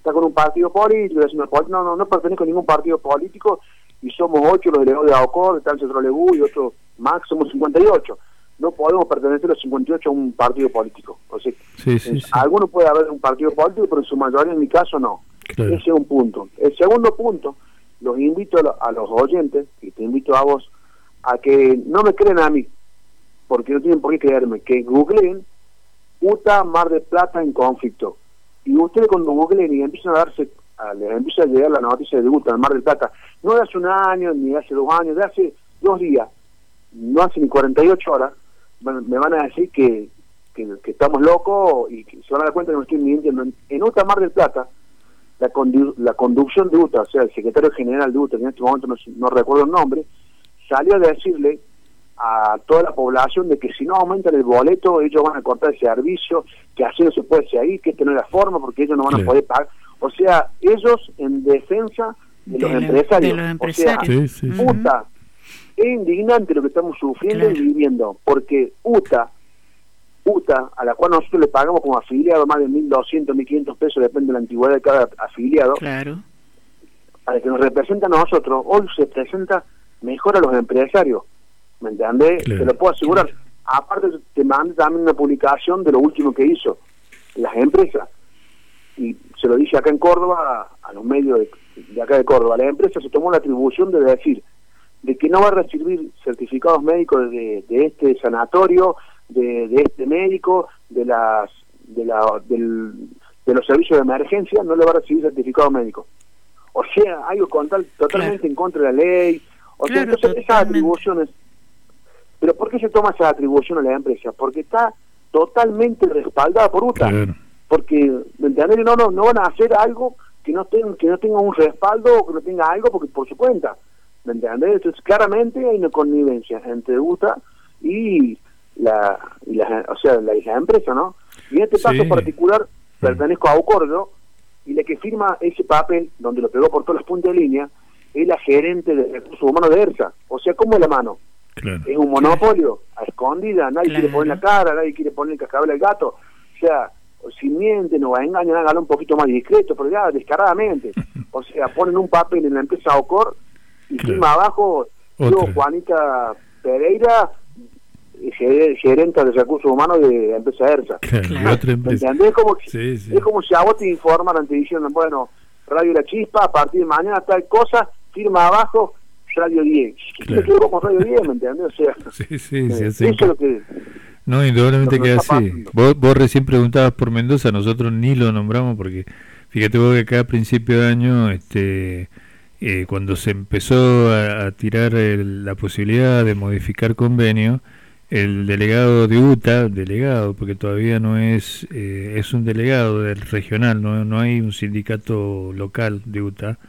está con un partido político, no, no, no pertenezco a ningún partido político, y somos ocho los delegados de AOCOR, está el Centro Lebú y otro más, somos cincuenta y ocho. No podemos pertenecer los cincuenta y ocho a un partido político. O sea, sí, sí, sí. Algunos puede haber un partido político, pero en su mayoría, en mi caso, no. Claro. Ese es un punto. El segundo punto, los invito a, lo, a los oyentes, y te invito a vos, a que no me creen a mí, porque no tienen por qué creerme, que googleen U T A Mar del Plata en conflicto. Y ustedes cuando googleen y empiezan a darse, a, les empieza a llegar la noticia de U T A Mar del Plata, no de hace un año, ni de hace dos años, de hace dos días, no hace ni cuarenta y ocho horas, me van a decir que, que, que estamos locos y que se van a dar cuenta que no estoy mintiendo. En U T A Mar del Plata, la, condu la conducción de U T A, o sea, el secretario general de U T A, que en este momento no, no recuerdo el nombre, salió a decirle a toda la población de que si no aumentan el boleto, ellos van a cortar el servicio, que así no se puede seguir, que esta no es la forma, porque ellos no van sí. a poder pagar. O sea, ellos en defensa de, de los, la, empresarios. De los empresarios. O sea, sí, sí, sí. U T A, es indignante lo que estamos sufriendo claro. y viviendo, porque U T A, U T A, a la cual nosotros le pagamos como afiliado más de mil doscientos, mil quinientos pesos, depende de la antigüedad de cada afiliado, claro. para que nos representa a nosotros, hoy se presenta mejor a los empresarios, ¿me entiendes? Claro. Te lo puedo asegurar. Claro. Aparte te mandé también una publicación de lo último que hizo las empresas, y se lo dije acá en Córdoba, a, a los medios de, de acá de Córdoba, la empresa se tomó la atribución de decir de que no va a recibir certificados médicos de, de este sanatorio, de, de este médico, de las de la del, de los servicios de emergencia, no le va a recibir certificado médico. O sea, algo con tal, totalmente claro. en contra de la ley. O claro, sea, entonces totalmente. Esas atribuciones. ¿Pero por qué se toma esa atribución a la empresa? Porque está totalmente respaldada por U T A. Claro. Porque, ¿me entiendes? No, no, no van a hacer algo que no tenga, que no tenga un respaldo o que no tenga algo porque por su cuenta. ¿Me entiendes? Entonces, claramente hay una connivencia entre U T A y la, y la o sea, la, la empresa, ¿no? Y en este sí. caso particular, pertenezco a AOCOR, ¿no? Y la que firma ese papel, donde lo pegó por todas las puntas de línea, es la gerente de recursos humanos de ERSA. O sea, ¿cómo es la mano? Claro. Es un monopolio, a escondida, nadie claro. quiere poner la cara, nadie quiere poner el cascabel al gato. O sea, si mienten o engañan, háganlo un poquito más discreto, pero ya descaradamente. O sea, ponen un papel en la empresa AOCOR y claro. firma abajo, yo, Juanita Pereira, gerente de recursos humanos de la empresa ERSA. Claro, claro. Otra empresa. Es como, sí, sí. es como si a vos te informaran, te dijeron, bueno, Radio La Chispa, a partir de mañana tal cosa, firma abajo, Radio diez. Claro. Yo como Radio diez, ¿me entiendes? O sea, sí, sí, sí, eh, eso es lo que... No, indudablemente que así. Vos, vos recién preguntabas por Mendoza, nosotros ni lo nombramos porque, fíjate vos que acá a principio de año, este... Eh, cuando se empezó a, a tirar el, la posibilidad de modificar convenio, el delegado de U T A, delegado, porque todavía no es, eh, es un delegado del regional, no, no hay un sindicato local de U T A,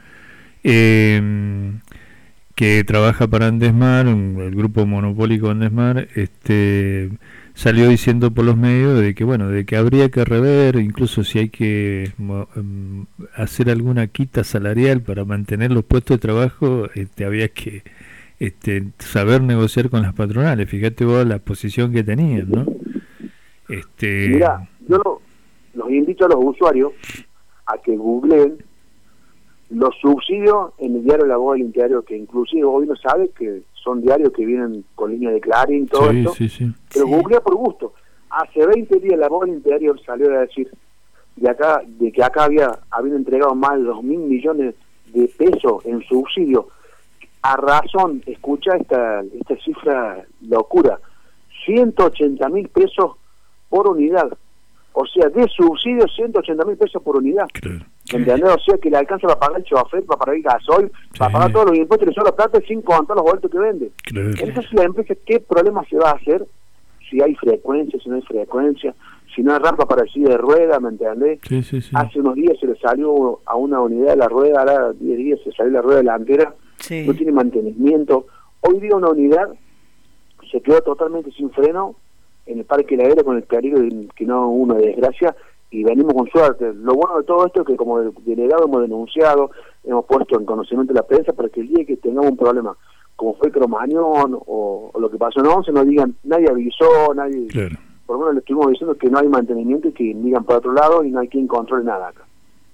eh, que trabaja para Andesmar, un, el grupo monopólico Andesmar, este, salió diciendo por los medios de que bueno, de que habría que rever, incluso si hay que um, hacer alguna quita salarial para mantener los puestos de trabajo, este, había que este, saber negociar con las patronales. Fíjate vos la posición que tenían, ¿no? Este... Mira, yo lo, los invito a los usuarios a que googleen los subsidios en el diario La Voz del Interior, que inclusive hoy no sabe que son diarios que vienen con línea de Clarín y todo sí, esto, sí, sí. pero sí. googlea por gusto. Hace veinte días La Voz del Interior salió a decir de acá de que acá había habían entregado más de dos mil millones de pesos en subsidio. A razón, escucha esta esta cifra locura, ciento ochenta mil pesos por unidad. O sea, de subsidio ciento ochenta mil pesos por unidad. Claro. ¿Entendés? O sea, que le alcanza para pagar el chofer, para pagar el gasoil, sí. para pagar todos los impuestos y solo plata sin contar los boletos que vende. Claro. Entonces la empresa, ¿qué problema se va a hacer? Si hay frecuencia, si no hay frecuencia, si no hay rampa para el silla de rueda, ¿me entendés? Sí, sí, sí. Hace unos días se le salió a una unidad de la rueda, ahora diez días se salió la rueda delantera, sí. no tiene mantenimiento. Hoy día una unidad se quedó totalmente sin freno en el Parque Heladero con el peligro de que no hubo una desgracia, y venimos con suerte. Lo bueno de todo esto es que como delegado hemos denunciado, hemos puesto en conocimiento de la prensa para que el día que tengamos un problema, como fue Cromañón o, o lo que pasó en Once, no digan, nadie avisó, nadie... Claro. Por lo menos le estuvimos diciendo que no hay mantenimiento y que miran para otro lado y no hay quien controle nada acá.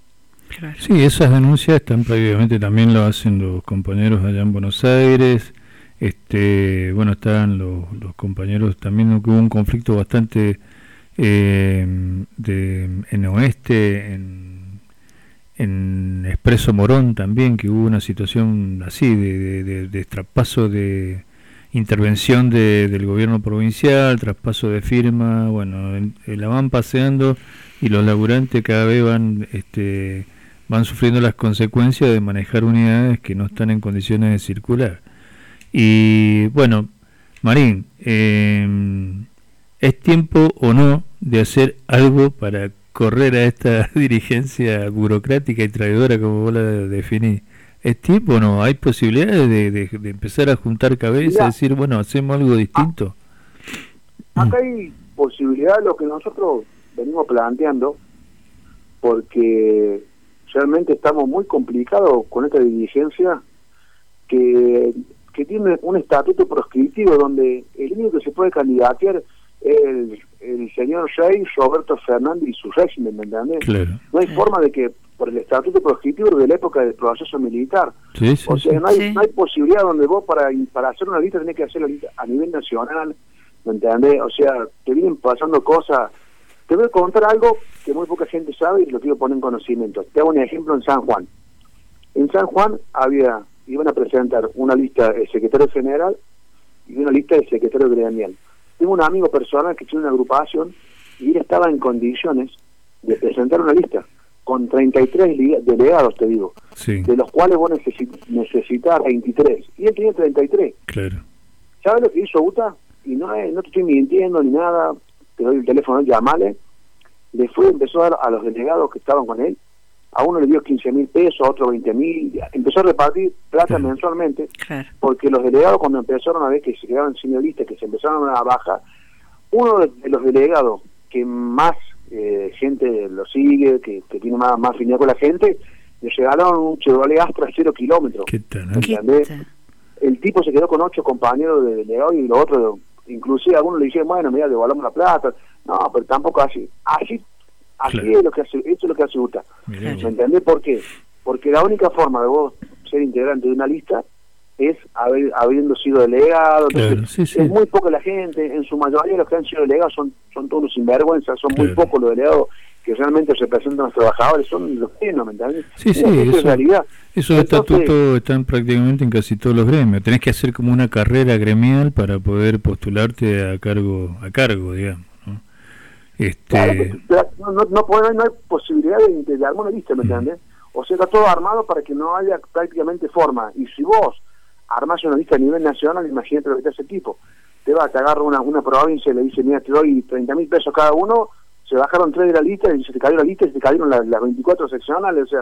Claro. Sí, esas denuncias están prácticamente, también lo hacen los compañeros allá en Buenos Aires. Este, bueno, están los, los compañeros también, que hubo un conflicto bastante eh, de, en Oeste, en, en Expreso Morón también, que hubo una situación así de, de, de, de traspaso de intervención de, del gobierno provincial, traspaso de firma. Bueno, en, en la van paseando y los laburantes cada vez van este, van sufriendo las consecuencias de manejar unidades que no están en condiciones de circular. Y bueno, Marín, eh, ¿es tiempo o no de hacer algo para correr a esta dirigencia burocrática y traidora como vos la definís? ¿Es tiempo o no? ¿Hay posibilidades de, de, de empezar a juntar cabezas, decir, bueno, hacemos algo distinto? Acá hay posibilidad de lo que nosotros venimos planteando, porque realmente estamos muy complicados con esta dirigencia que... que tiene un estatuto proscriptivo donde el único que se puede candidatear es el, el señor Rey, Roberto Fernández y su régimen, ¿me entiendes? Claro. No hay forma de que, por el estatuto proscriptivo de la época del proceso militar, sí, sí, o sea, sí, no, hay, sí. no hay posibilidad donde vos para, para hacer una lista tenés que hacer la lista a nivel nacional, ¿me entiendes? O sea, te vienen pasando cosas. Te voy a contar algo que muy poca gente sabe y lo quiero poner en conocimiento. Te hago un ejemplo en San Juan. En San Juan había... iban a presentar una lista de secretario general y una lista de secretario gremial. Tengo un amigo personal que tiene una agrupación y él estaba en condiciones de presentar una lista con treinta y tres delegados, te digo, sí. de los cuales vos necesi- necesitas veintitrés, y él tenía treinta y tres. Claro. ¿Sabes lo que hizo UTA? Y no, es, no te estoy mintiendo ni nada, te doy el teléfono, llamale. Le fue, empezó a dar a los delegados que estaban con él, a uno le dio quince mil pesos, a otro veinte mil, empezó a repartir plata claro. mensualmente, claro. porque los delegados cuando empezaron a ver que se quedaban sin lista, que se empezaron a bajar, uno de los delegados que más eh, gente lo sigue, que, que tiene más, más afinidad con la gente, le regalaron un Chevrolet Astra cero kilómetros. ¿Qué tal? ¿Entendés? El tipo se quedó con ocho compañeros de delegados y los otros, inclusive algunos le dijeron, bueno, mira, devolvamos la plata. No, pero tampoco así. Así Así claro. es lo que hace, esto es lo que hace UTA. ¿Me entendés por qué? Porque la única forma de vos ser integrante de una lista es haber, habiendo sido delegado. Claro, entonces, sí, sí. Es muy poca la gente, en su mayoría los que han sido delegados son, son todos sinvergüenzas, son claro. muy pocos los delegados que realmente representan a los trabajadores, son los que no, ¿me entendés? Sí, sí, eso, es realidad. Esos estatutos están prácticamente en casi todos los gremios. Tenés que hacer como una carrera gremial para poder postularte a cargo, a cargo, digamos. Este... Claro, no, no, no, puede, no hay posibilidad de integrar una lista, ¿me entiendes? O sea, está todo armado para que no haya prácticamente forma. Y si vos armás una lista a nivel nacional, imagínate lo que te hace el tipo. Te va, te agarra una, una provincia y le dice, mira, te doy treinta mil pesos cada uno, se bajaron tres de la lista y se te cayó la lista y se te cayeron las, las veinticuatro seccionales. O sea,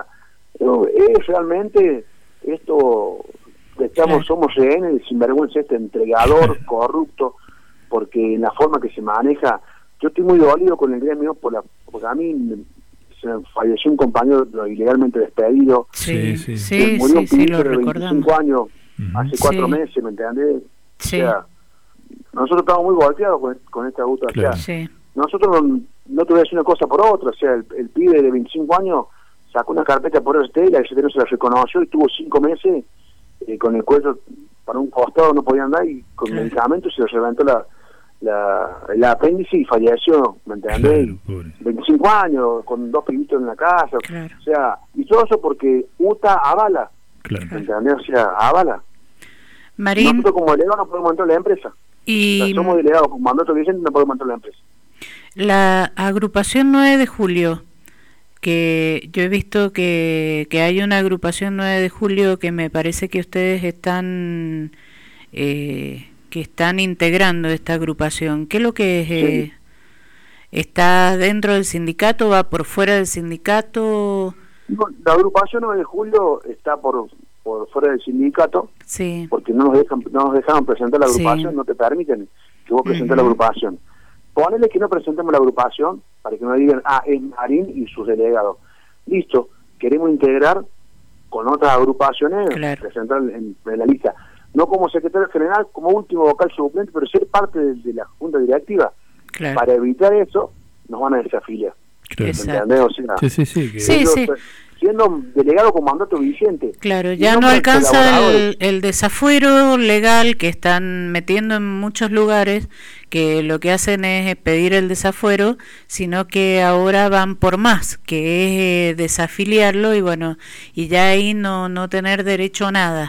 es realmente esto, estamos, somos rehenes, sinvergüenza este entregador, corrupto, porque en la forma que se maneja. Yo estoy muy dolido con el gremio por la, porque a mí se falleció un compañero ilegalmente despedido. Sí, sí, sí. sí murió sí, un sí, pibe de veinticinco años, uh-huh. hace cuatro sí. meses, ¿me entendés? Sí. O sea, nosotros estamos muy golpeados con, con esta UTA. Claro. O sea, sí. nosotros no, no te voy a decir una cosa por otra. O sea, el, el pibe de veinticinco años sacó una carpeta por el Estela, el secretario se la reconoció y tuvo cinco meses eh, con el cuello para un costado, no podía andar y con claro. medicamentos se le reventó la La, el apéndice y falleció, ¿me entendés? Claro, veinticinco años, con dos pibitos en la casa, claro. o sea, y todo eso porque UTA avala, claro. ¿me entendés? O sea, avala. Marín... Nosotros como delegados no podemos entrar en la empresa. Y... O sea, somos delegados, como mandato vigente no podemos entrar en la empresa. La agrupación nueve de julio, que yo he visto que, que hay una agrupación nueve de julio que me parece que ustedes están... Eh, que están integrando esta agrupación. ¿Qué es lo que es? Eh, sí. ¿Está dentro del sindicato? ¿Va por fuera del sindicato? No, la agrupación nueve de julio está por por fuera del sindicato, sí. porque no nos dejan no nos dejaron presentar la agrupación, sí. no te permiten que vos presentes uh-huh. la agrupación. Ponele que no presentemos la agrupación para que no digan, ah, es Marín y sus delegados. Listo, queremos integrar con otras agrupaciones, claro. presentar en, en la lista. No como secretario general, como último vocal suplente, pero ser parte de, de la junta directiva. Claro. Para evitar eso, nos van a desafiliar. Claro. ¿Entendés? O sea, sí, sí, sí. Que sí, ellos, sí. Siendo delegado con mandato vigente. Claro, ya no alcanza el, el desafuero legal que están metiendo en muchos lugares, que lo que hacen es pedir el desafuero, sino que ahora van por más, que es eh, desafiliarlo y bueno, y ya ahí no, no tener derecho a nada.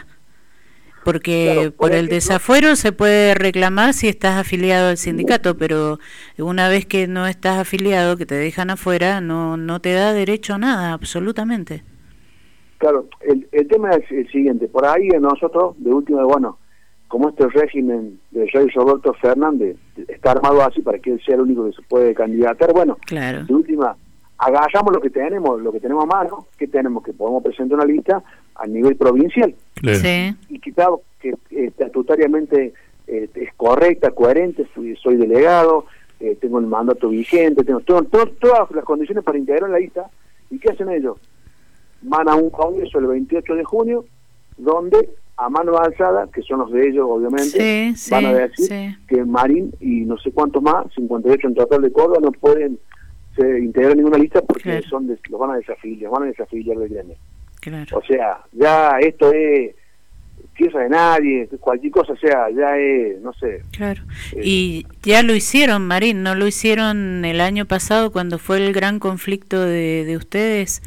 Porque Claro, por por el ejemplo, desafuero se puede reclamar si estás afiliado al sindicato, pero una vez que no estás afiliado, que te dejan afuera, no no te da derecho a nada, absolutamente. Claro, el, el tema es el siguiente, por ahí nosotros, de última, bueno, como este régimen del rey Roberto Fernández está armado así para que él sea el único que se puede candidatar, bueno, claro. de última, agarramos lo que tenemos, lo que tenemos a mano, que tenemos que podemos presentar una lista a nivel provincial. Claro. Sí. Y quizá que eh, estatutariamente eh, es correcta, coherente, soy, soy delegado, eh, tengo el mandato vigente, tengo todo, todo, todas las condiciones para integrar la lista. ¿Y qué hacen ellos? Van a un congreso el veintiocho de junio, donde a mano alzada, que son los de ellos obviamente, sí, van sí, a decir sí. que Marín y no sé cuántos más, cincuenta y ocho en total de Córdoba, no pueden se integrar en ninguna lista porque claro. son de, los van a desafiliar, van a desafiliar del gremio. Claro. O sea, ya esto es tierra de nadie, cualquier cosa, o sea, ya es, no sé. Claro. Eh, Y ya lo hicieron, Marín, ¿no lo hicieron el año pasado cuando fue el gran conflicto de, de ustedes?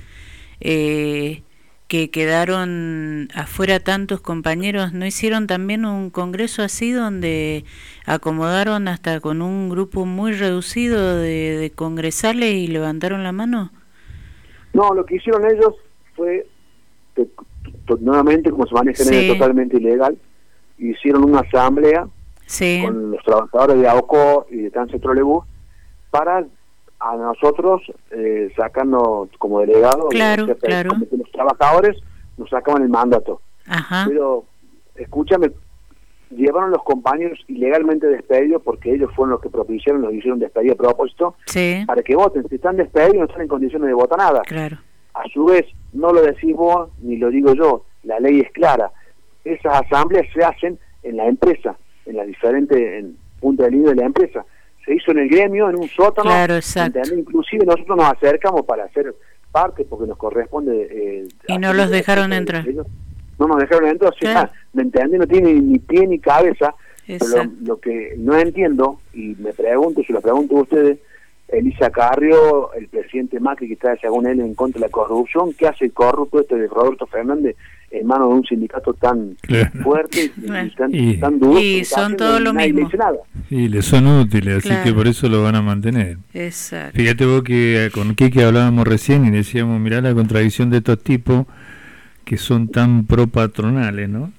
Eh, que quedaron afuera tantos compañeros, ¿no hicieron también un congreso así donde acomodaron hasta con un grupo muy reducido de, de congresales y levantaron la mano? No, lo que hicieron ellos fue, que, to, nuevamente, como se maneja sí. es totalmente ilegal, hicieron una asamblea sí. con los trabajadores de AOCO y de Cáncer Trolebús para a nosotros eh, sacarnos como delegados, claro, o sea, claro. como que los trabajadores nos sacaban el mandato. Ajá. Pero, escúchame, llevaron los compañeros ilegalmente despedidos porque ellos fueron los que propiciaron, los hicieron despedir a propósito, sí. para que voten. Si están despedidos no están en condiciones de votar nada. Claro. A su vez, no lo decís vos, ni lo digo yo, la ley es clara. Esas asambleas se hacen en la empresa, en las diferentes en puntos de línea de la empresa. Se hizo en el gremio, en un sótano. Claro, exacto. ¿Entendés? Inclusive nosotros nos acercamos para hacer parte, porque nos corresponde... Eh, y no los dejaron entrar. Ellos. No nos dejaron entrar, o sea, claro. ¿me entendés? No tiene ni, ni pie ni cabeza. Exacto. Pero lo, lo que no entiendo, y me pregunto, si lo pregunto a ustedes, Elisa Carrió, el presidente Macri, que está según él en contra de la corrupción, ¿qué hace el corrupto este de Roberto Fernández en manos de un sindicato tan claro. fuerte y, claro. y tan, y, tan duro? Y son todo lo mismo. Sí, les son útiles, así claro. que por eso lo van a mantener. Exacto. Fíjate vos que con Kike hablábamos recién y decíamos, mirá la contradicción de estos tipos que son tan pro patronales, ¿no?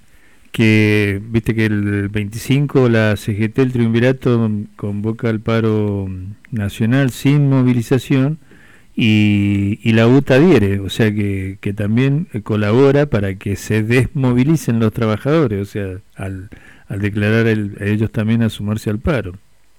Que viste que el veinticinco la C G T, el Triunvirato, convoca al paro nacional sin movilización y, y la U T A adhiere, o sea que, que también colabora para que se desmovilicen los trabajadores, o sea, al, al declarar el, a ellos también a sumarse al paro.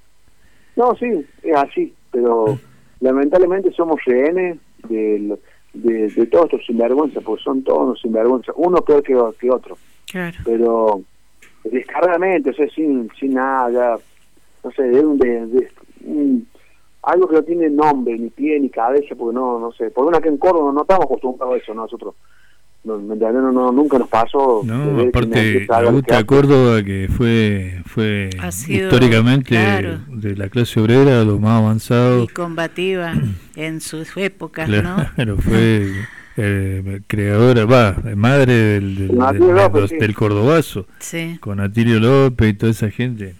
No, sí, es así, pero lamentablemente somos rehenes de, de, de todos estos sinvergüenzas, porque son todos los sinvergüenzas, uno peor que, que otro. Claro. Pero descaradamente, o sea, sin, sin nada, ya, no sé, de, de, de un, algo que no tiene nombre, ni pie, ni cabeza, porque no, no sé, por una que en Córdoba no estamos acostumbrados a eso, ¿no? Nosotros, no, no, no, nunca nos pasó. No, aparte, la U T A Córdoba, que fue fue sido, históricamente claro. de la clase obrera, lo más avanzado. Y combativa en sus épocas, claro, ¿no? Pero fue... Eh, creadora, va, madre del, del, del, López, del, sí. del Cordobazo, sí. con Atilio López y toda esa gente.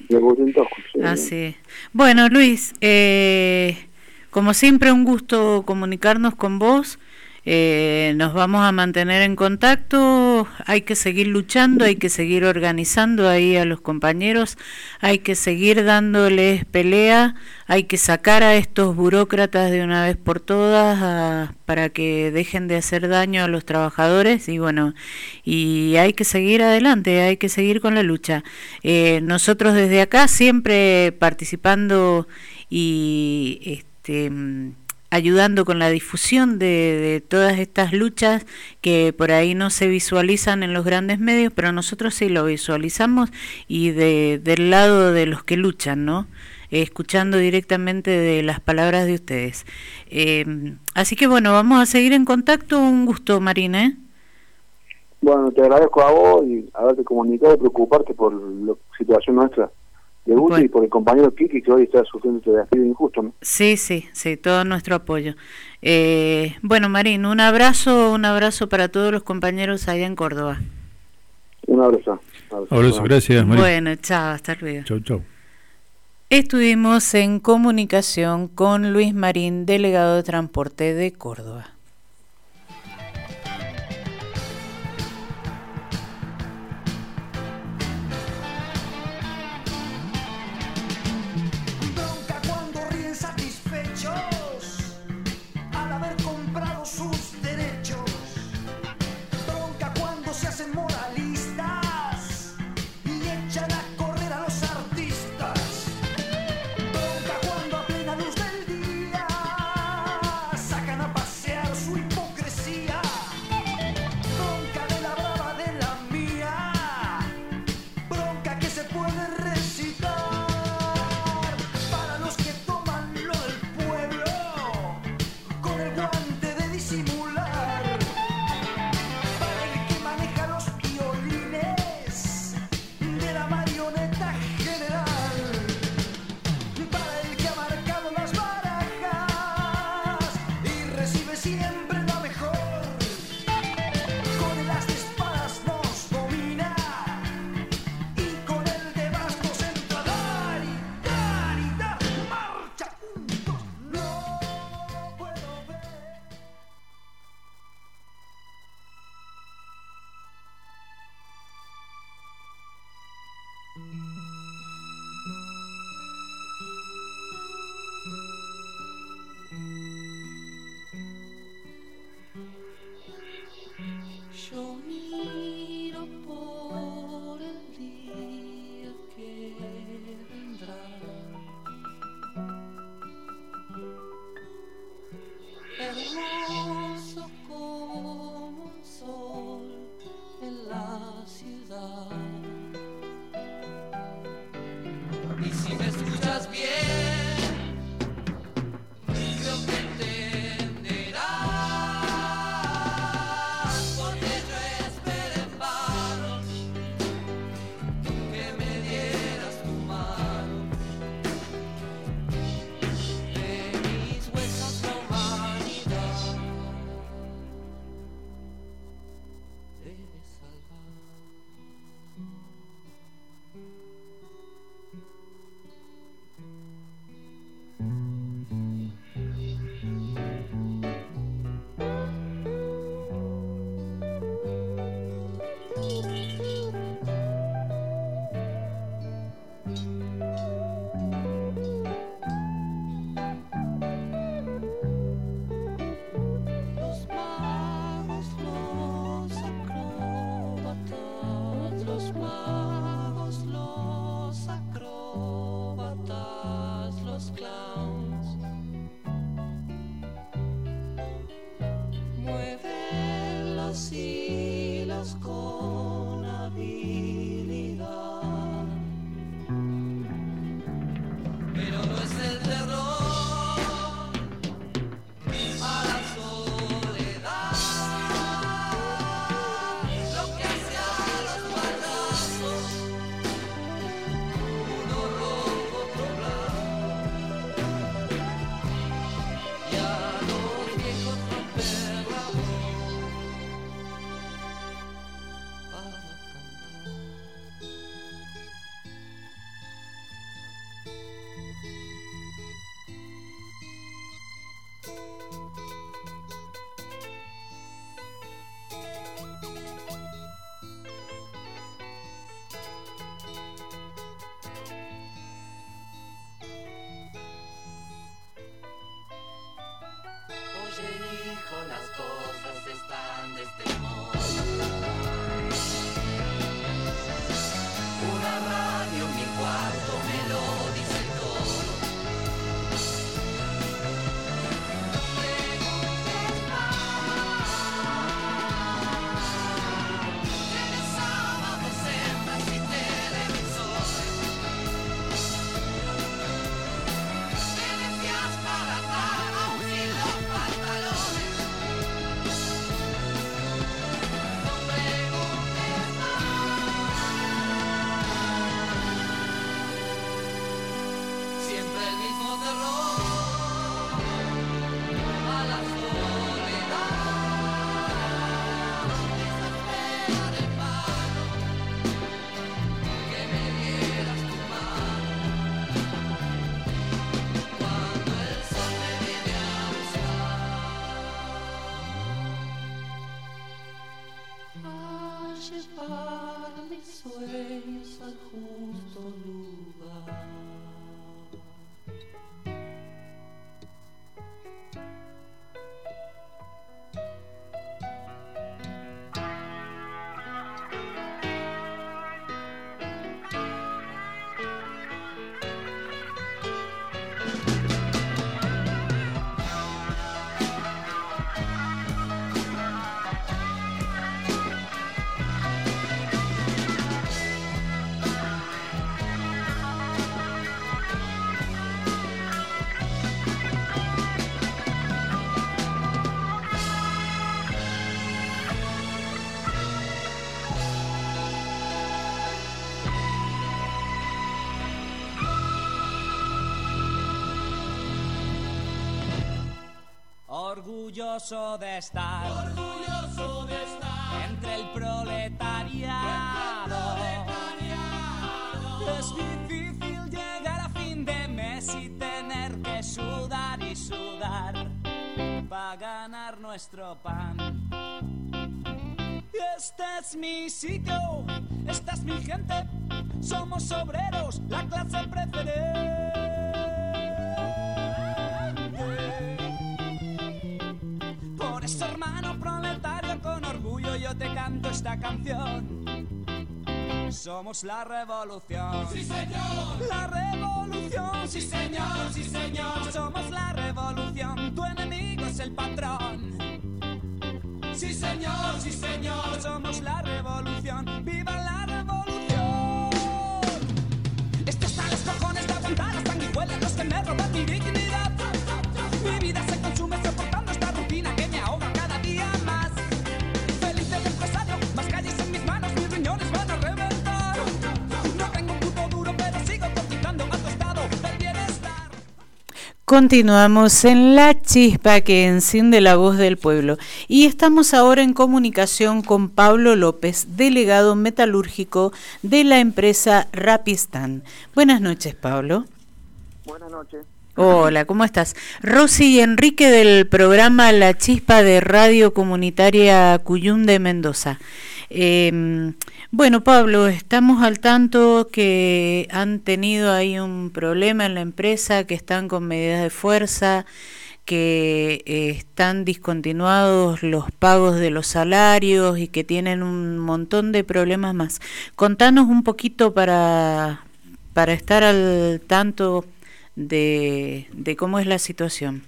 Así. Bueno, Luis, eh, como siempre un gusto comunicarnos con vos. Eh, nos vamos a mantener en contacto, hay que seguir luchando, hay que seguir organizando ahí a los compañeros, hay que seguir dándoles pelea, hay que sacar a estos burócratas de una vez por todas a, para que dejen de hacer daño a los trabajadores y bueno, y hay que seguir adelante, hay que seguir con la lucha. Eh, nosotros desde acá siempre participando y este ayudando con la difusión de, de todas estas luchas que por ahí no se visualizan en los grandes medios, pero nosotros sí lo visualizamos y de, del lado de los que luchan, ¿no? eh, escuchando directamente de las palabras de ustedes. Eh, así que bueno, vamos a seguir en contacto. Un gusto, Marín, ¿eh? Bueno, te agradezco a vos y haberte comunicado y preocuparte por la situación nuestra de Guti bueno. y por el compañero Kiki que hoy está sufriendo este despido injusto, ¿no? Sí, sí, sí, todo nuestro apoyo. Eh, bueno, Marín, un abrazo, un abrazo para todos los compañeros allá en Córdoba. Un abrazo. Abrazo, abrazo gracias, Marín. Bueno, chao, hasta luego. Chau, chau. Estuvimos en comunicación con Luis Marín, delegado de Transporte de Córdoba. Yo miro por el día que vendrá, hermoso como un sol en la ciudad. Y si me escuchas bien, creo que entenderás. llevar mis sueños al justo lugar. Orgulloso de estar, orgulloso de estar entre el proletariado. Es difícil llegar a fin de mes y tener que sudar y sudar para ganar nuestro pan. Este es mi sitio, esta es mi gente, somos obreros, la clase preferente. Por eso, hermano proletario, con orgullo yo te canto esta canción. Somos la revolución. Sí, señor. La revolución. Sí, señor, sí, señor. Somos la revolución. Tu enemigo es el patrón. Sí, señor, sí, señor. Somos la revolución. ¡Viva la revolución! Esto está a los cojones de aguantar las sanguijuelas, los que me roban mi dignidad. Mi vida se consume soportando esta rutina que me ahoga cada día más. Feliz el empresario, más calles en mis manos, mis riñones van a reventar. No tengo un puto duro, pero sigo cotizando a tu estado del bienestar. Continuamos en La Chispa que enciende la voz del pueblo y estamos ahora en comunicación con Pablo López, delegado metalúrgico de la empresa Rapistan. Buenas noches, Pablo. Buenas noches. Hola, ¿cómo estás? Rosy y Enrique del programa La Chispa de Radio Comunitaria Cuyum de Mendoza. Eh, bueno, Pablo, estamos al tanto que han tenido ahí un problema en la empresa, que están con medidas de fuerza, que eh, están discontinuados los pagos de los salarios y que tienen un montón de problemas más. Contanos un poquito para, para estar al tanto de, de cómo es la situación.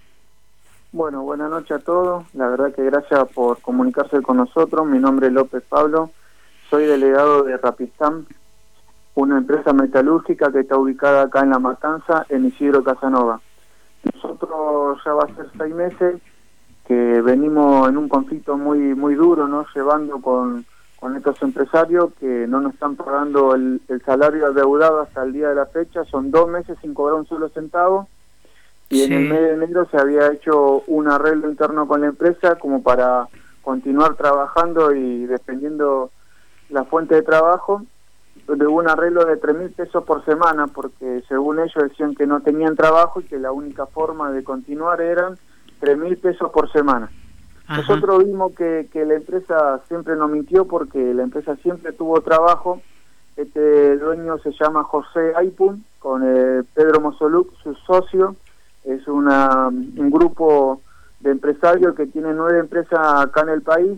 Bueno, buenas noches a todos. La verdad que gracias por comunicarse con nosotros. Mi nombre es López Pablo. Soy delegado de Rapistan, una empresa metalúrgica que está ubicada acá en La Matanza, en Isidro Casanova. Nosotros ya va a ser seis meses que venimos en un conflicto muy muy duro, ¿no? Llevando con, con estos empresarios que no nos están pagando el, el salario adeudado hasta el día de la fecha. Son dos meses sin cobrar un solo centavo. Y sí. En el mes de enero se había hecho un arreglo interno con la empresa como para continuar trabajando y defendiendo la fuente de trabajo, de un arreglo de tres mil pesos por semana, porque según ellos decían que no tenían trabajo y que la única forma de continuar eran tres mil pesos por semana. Ajá. Nosotros vimos que, que la empresa siempre nos mintió porque la empresa siempre tuvo trabajo. Este dueño se llama José Aipun, con eh, Pedro Mosoluc, su socio. Es una, un grupo de empresarios que tiene nueve empresas acá en el país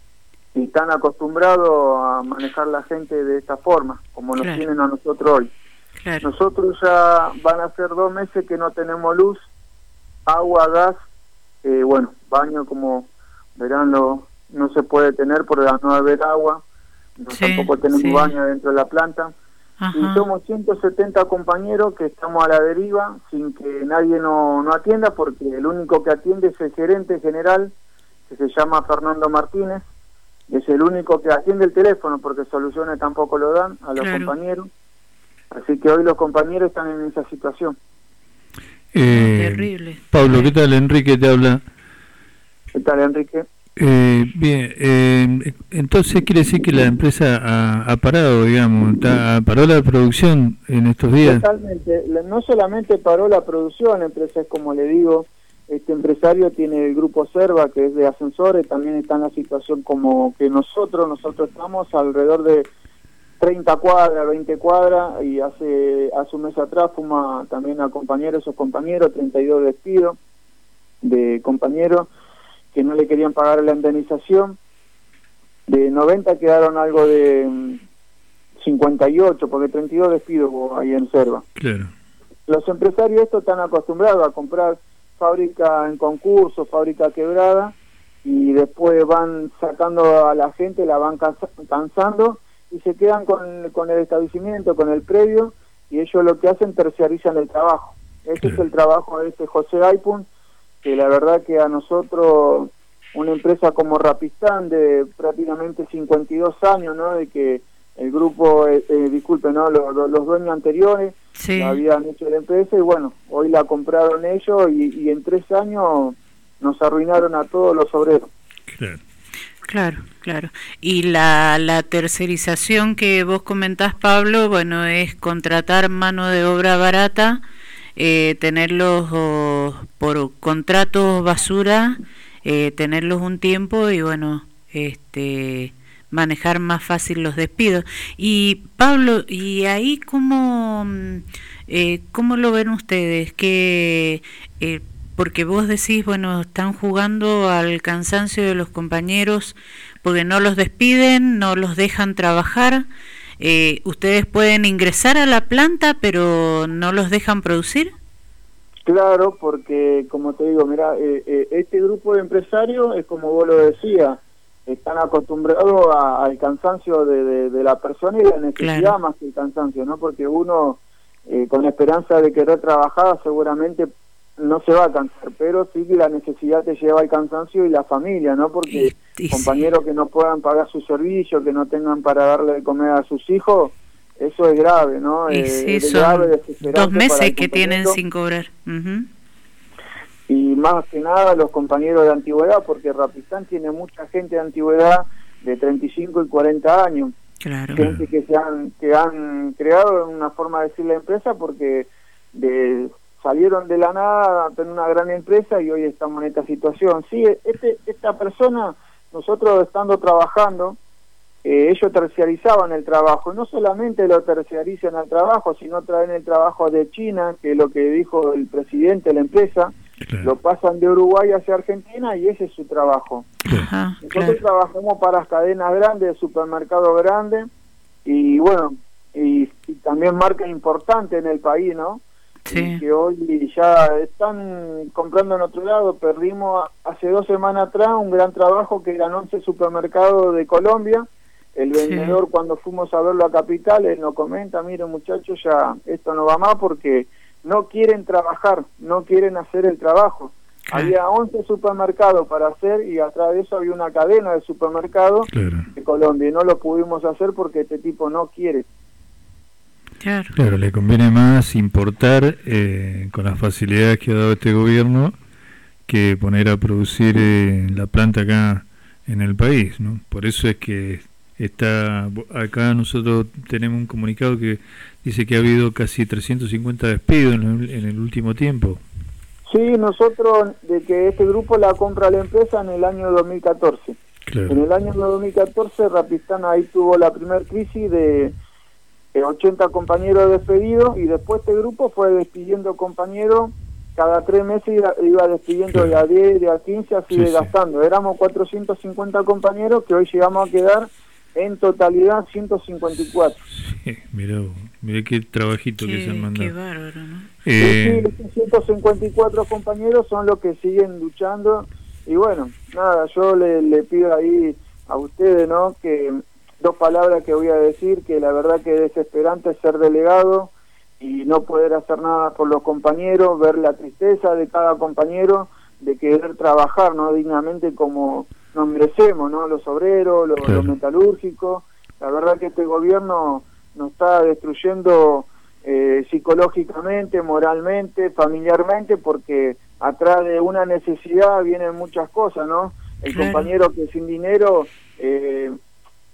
y están acostumbrados a manejar la gente de esta forma, como nos claro. tienen a nosotros hoy. Claro. Nosotros ya van a ser dos meses que no tenemos luz, agua, gas, eh, bueno, baño, como verán, lo, no se puede tener por no haber agua, no, sí, tampoco tenemos sí. baño dentro de la planta. Ajá. Y somos ciento setenta compañeros que estamos a la deriva sin que nadie nos no atienda, porque el único que atiende es el gerente general, que se llama Fernando Martínez, y es el único que atiende el teléfono, porque soluciones tampoco lo dan a los claro. compañeros. Así que hoy los compañeros están en esa situación. Eh, Terrible. Pablo, ¿qué tal? Enrique te habla. ¿Qué tal, Enrique? Eh, bien, eh, entonces quiere decir que la empresa ha, ha parado, digamos, está, paró la producción en estos días. Totalmente, no solamente paró la producción, la empresa es, como le digo, este empresario tiene el grupo Serva, que es de ascensores, también está en la situación como que nosotros, nosotros estamos alrededor de treinta cuadras, veinte cuadras, y hace, hace un mes atrás fuimos a, también a compañeros, esos compañeros, treinta y dos despidos de compañeros que no le querían pagar la indemnización. De noventa quedaron algo de um, cincuenta y ocho, porque treinta y dos despidos hubo ahí en Serva. Claro. Los empresarios estos están acostumbrados a comprar fábrica en concurso, fábrica quebrada, y después van sacando a la gente, la van cansando y se quedan con, con el establecimiento, con el predio, y ellos lo que hacen, terciarizan el trabajo. Ese Claro. es el trabajo de este José Aipun, que la verdad que a nosotros, una empresa como Rapistán de prácticamente cincuenta y dos años, ¿no? De que el grupo, eh, eh, disculpe, ¿no? Los, los, los dueños anteriores Sí. la habían hecho la empresa, y bueno, hoy la compraron ellos, y, y en tres años nos arruinaron a todos los obreros. Claro. Claro, claro. Y la, la tercerización que vos comentás, Pablo, bueno, es contratar mano de obra barata, eh, tenerlos oh, por contratos basura, eh, tenerlos un tiempo y bueno, este manejar más fácil los despidos. Y Pablo, ¿y ahí cómo, eh, cómo lo ven ustedes? Que eh, porque vos decís, bueno, están jugando al cansancio de los compañeros porque no los despiden, no los dejan trabajar. Eh, ¿Ustedes pueden ingresar a la planta pero no los dejan producir? Claro, porque como te digo, mira, eh, eh, este grupo de empresarios es como vos lo decías, están acostumbrados a, al cansancio de, de, de la persona y la necesidad Claro. más que el cansancio, ¿no? Porque uno, eh, con la esperanza de querer trabajar, seguramente no se va a cansar, pero sí que la necesidad te lleva al cansancio y la familia, ¿no? Porque Y- y compañeros que no puedan pagar su servicio, que no tengan para darle de comer a sus hijos, eso es grave, ¿no? Y Eh, sí, es son grave, desesperante dos para meses el que tienen compañero. sin cobrar. Ujú. Y más que nada los compañeros de antigüedad, porque Rapistán tiene mucha gente de antigüedad de treinta y cinco y cuarenta años, Claro. gente que se han que han creado una forma de decir la empresa, porque de, salieron de la nada a tener una gran empresa y hoy estamos en esta situación. Sí, este esta persona, nosotros estando trabajando, eh, ellos terciarizaban el trabajo, no solamente lo terciarizan el trabajo, sino traen el trabajo de China, que es lo que dijo el presidente de la empresa, Claro. lo pasan de Uruguay hacia Argentina y ese es su trabajo. Ajá, Nosotros claro. trabajamos para las cadenas grandes, de supermercados grandes, y bueno, y, y también marcas importantes en el país, ¿no? Sí. Y que hoy ya están comprando en otro lado. Perdimos hace dos semanas atrás un gran trabajo que eran once supermercados de Colombia. El Sí. vendedor, cuando fuimos a verlo a Capital, él nos comenta: miren muchachos, ya esto no va más porque no quieren trabajar, no quieren hacer el trabajo. Claro. Había once supermercados para hacer y atrás de eso había una cadena de supermercados Claro. de Colombia y no lo pudimos hacer porque este tipo no quiere. Claro. Claro, le conviene más importar eh, con las facilidades que ha dado este gobierno que poner a producir eh, la planta acá en el país, ¿no? Por eso es que está acá nosotros tenemos un comunicado que dice que ha habido casi trescientos cincuenta despidos en el, en el último tiempo. Sí, nosotros, de que este grupo la compra la empresa en el año dos mil catorce. Claro. En el año dos mil catorce Rapistán ahí tuvo la primer crisis de eh, ochenta compañeros despedidos, y después este grupo fue despidiendo compañeros, cada tres meses iba, iba despidiendo Claro. de a diez, de a quince, así Sí, sí. desgastando. Éramos cuatrocientos cincuenta compañeros que hoy llegamos a quedar en totalidad ciento cincuenta y cuatro. Sí, mirá, vos, mirá qué trabajito que se han Qué, mandado. qué bárbaro, ¿no? Eh, Sí, estos ciento cincuenta y cuatro compañeros son los que siguen luchando, y bueno, nada, yo le, le pido ahí a ustedes, ¿no?, que dos palabras que voy a decir, que la verdad que es desesperante ser delegado y no poder hacer nada por los compañeros, ver la tristeza de cada compañero de querer trabajar, ¿no?, dignamente como nos merecemos, ¿no?, los obreros, los, Claro. los metalúrgicos. La verdad que este gobierno nos está destruyendo eh, psicológicamente, moralmente, familiarmente, porque atrás de una necesidad vienen muchas cosas, ¿no? El Claro. compañero que sin dinero, eh,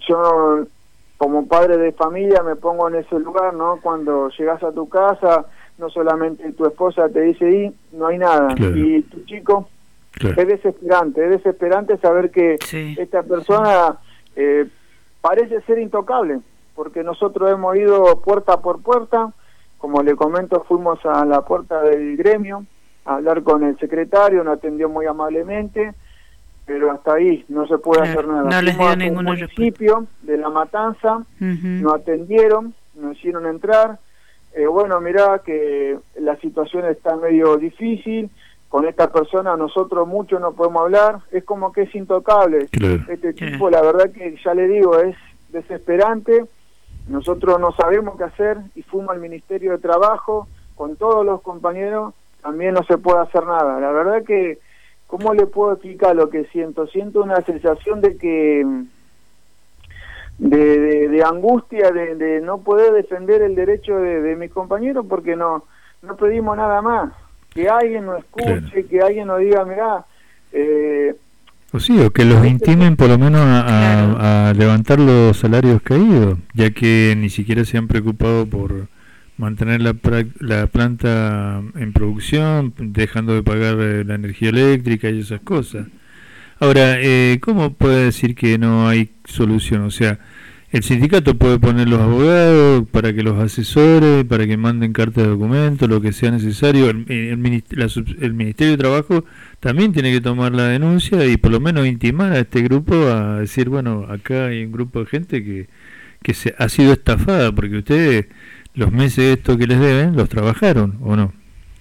yo como padre de familia me pongo en ese lugar, ¿no? Cuando llegas a tu casa, no solamente tu esposa te dice, y no hay nada, claro. Y tu chico, claro. Es desesperante, es desesperante saber que sí. Esta persona eh, parece ser intocable, porque nosotros hemos ido puerta por puerta, como le comento, fuimos a la puerta del gremio a hablar con el secretario, nos atendió muy amablemente, pero hasta ahí no se puede claro, hacer nada. No les dio ningún municipio de La Matanza, uh-huh. Nos atendieron, nos hicieron entrar. Eh, bueno, mirá que la situación está medio difícil, con esta persona nosotros mucho no podemos hablar, es como que es intocable. Claro. Este tipo, claro. La verdad que ya le digo, es desesperante, nosotros no sabemos qué hacer y fuimos al Ministerio de Trabajo con todos los compañeros, también no se puede hacer nada. La verdad que, ¿cómo le puedo explicar lo que siento? Siento una sensación de que de, de, de angustia, de, de no poder defender el derecho de, de mis compañeros, porque no no pedimos nada más, que alguien nos escuche, claro. Que alguien nos diga, mirá, eh, o sí, o que los intimen por lo menos a, a, claro. a levantar los salarios caídos, ya que ni siquiera se han preocupado por mantener la, la planta en producción, dejando de pagar eh, la energía eléctrica y esas cosas. Ahora, eh, ¿cómo puede decir que no hay solución? O sea, el sindicato puede poner los abogados para que los asesore, para que manden cartas de documento, lo que sea necesario. El, el, ministerio, la, el Ministerio de Trabajo también tiene que tomar la denuncia y por lo menos intimar a este grupo a decir, bueno, acá hay un grupo de gente que, que se ha sido estafada, porque ustedes los meses estos que les deben, los trabajaron, ¿o no?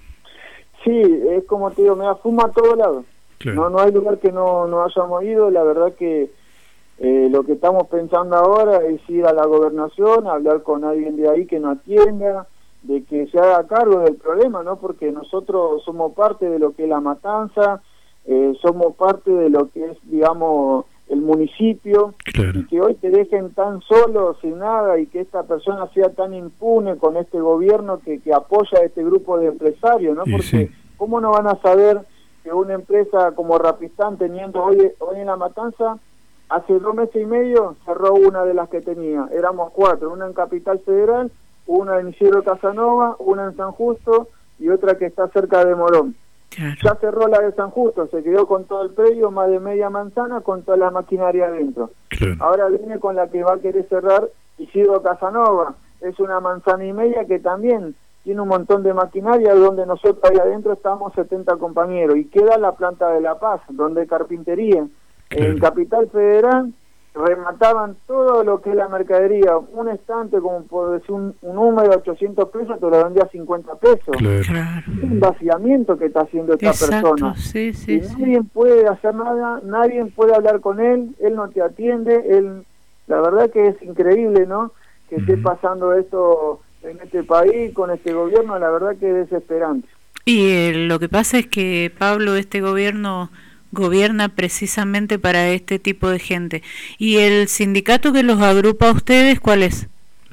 Sí, es como te digo, me da fuma a todos lados. Claro. No no hay lugar que no, no hayamos ido. La verdad que eh, lo que estamos pensando ahora es ir a la gobernación, a hablar con alguien de ahí que nos atienda, de que se haga cargo del problema, ¿no? Porque nosotros somos parte de lo que es La Matanza, eh, somos parte de lo que es, digamos, el municipio, claro. Y que hoy te dejen tan solo, sin nada, y que esta persona sea tan impune con este gobierno que, que apoya a este grupo de empresarios, ¿no? Porque sí. ¿Cómo no van a saber que una empresa como Rapistán, teniendo hoy, hoy en La Matanza, hace dos meses y medio cerró una de las que tenía? Éramos cuatro, una en Capital Federal, una en Isidro Casanova, una en San Justo y otra que está cerca de Morón. Claro. Ya cerró la de San Justo, se quedó con todo el predio, más de media manzana, con toda la maquinaria adentro. Claro. Ahora viene con la que va a querer cerrar Isidro Casanova, es una manzana y media que también tiene un montón de maquinaria, donde nosotros ahí adentro estamos setenta compañeros, y queda la planta de La Paz, donde hay carpintería. Claro. En Capital Federal remataban todo lo que es la mercadería, un estante, como por decir un, un número de ochocientos pesos, te lo vendía a cincuenta pesos. Claro. Es un vaciamiento que está haciendo esta Exacto. persona. Sí, sí, y sí. Nadie puede hacer nada, nadie puede hablar con él, él no te atiende, él, la verdad que es increíble, ¿no? Que uh-huh. esté pasando esto en este país, con este gobierno, la verdad que es desesperante. Y eh, lo que pasa es que, Pablo, este gobierno gobierna precisamente para este tipo de gente. ¿Y el sindicato que los agrupa a ustedes, cuál es?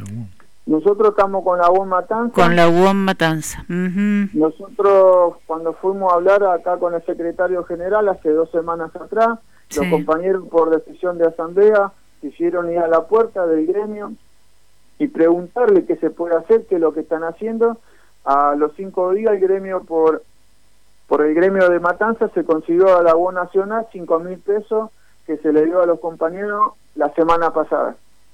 Nosotros estamos con la U O M Matanza. Con la U O M Matanza. Uh-huh. Nosotros, cuando fuimos a hablar acá con el secretario general hace dos semanas atrás, sí. Los compañeros por decisión de asamblea quisieron ir a la puerta del gremio y preguntarle qué se puede hacer, qué es lo que están haciendo. A los cinco días el gremio por por el gremio de Matanza se consiguió a la U O Nacional cinco mil pesos que se le dio a los compañeros la semana pasada.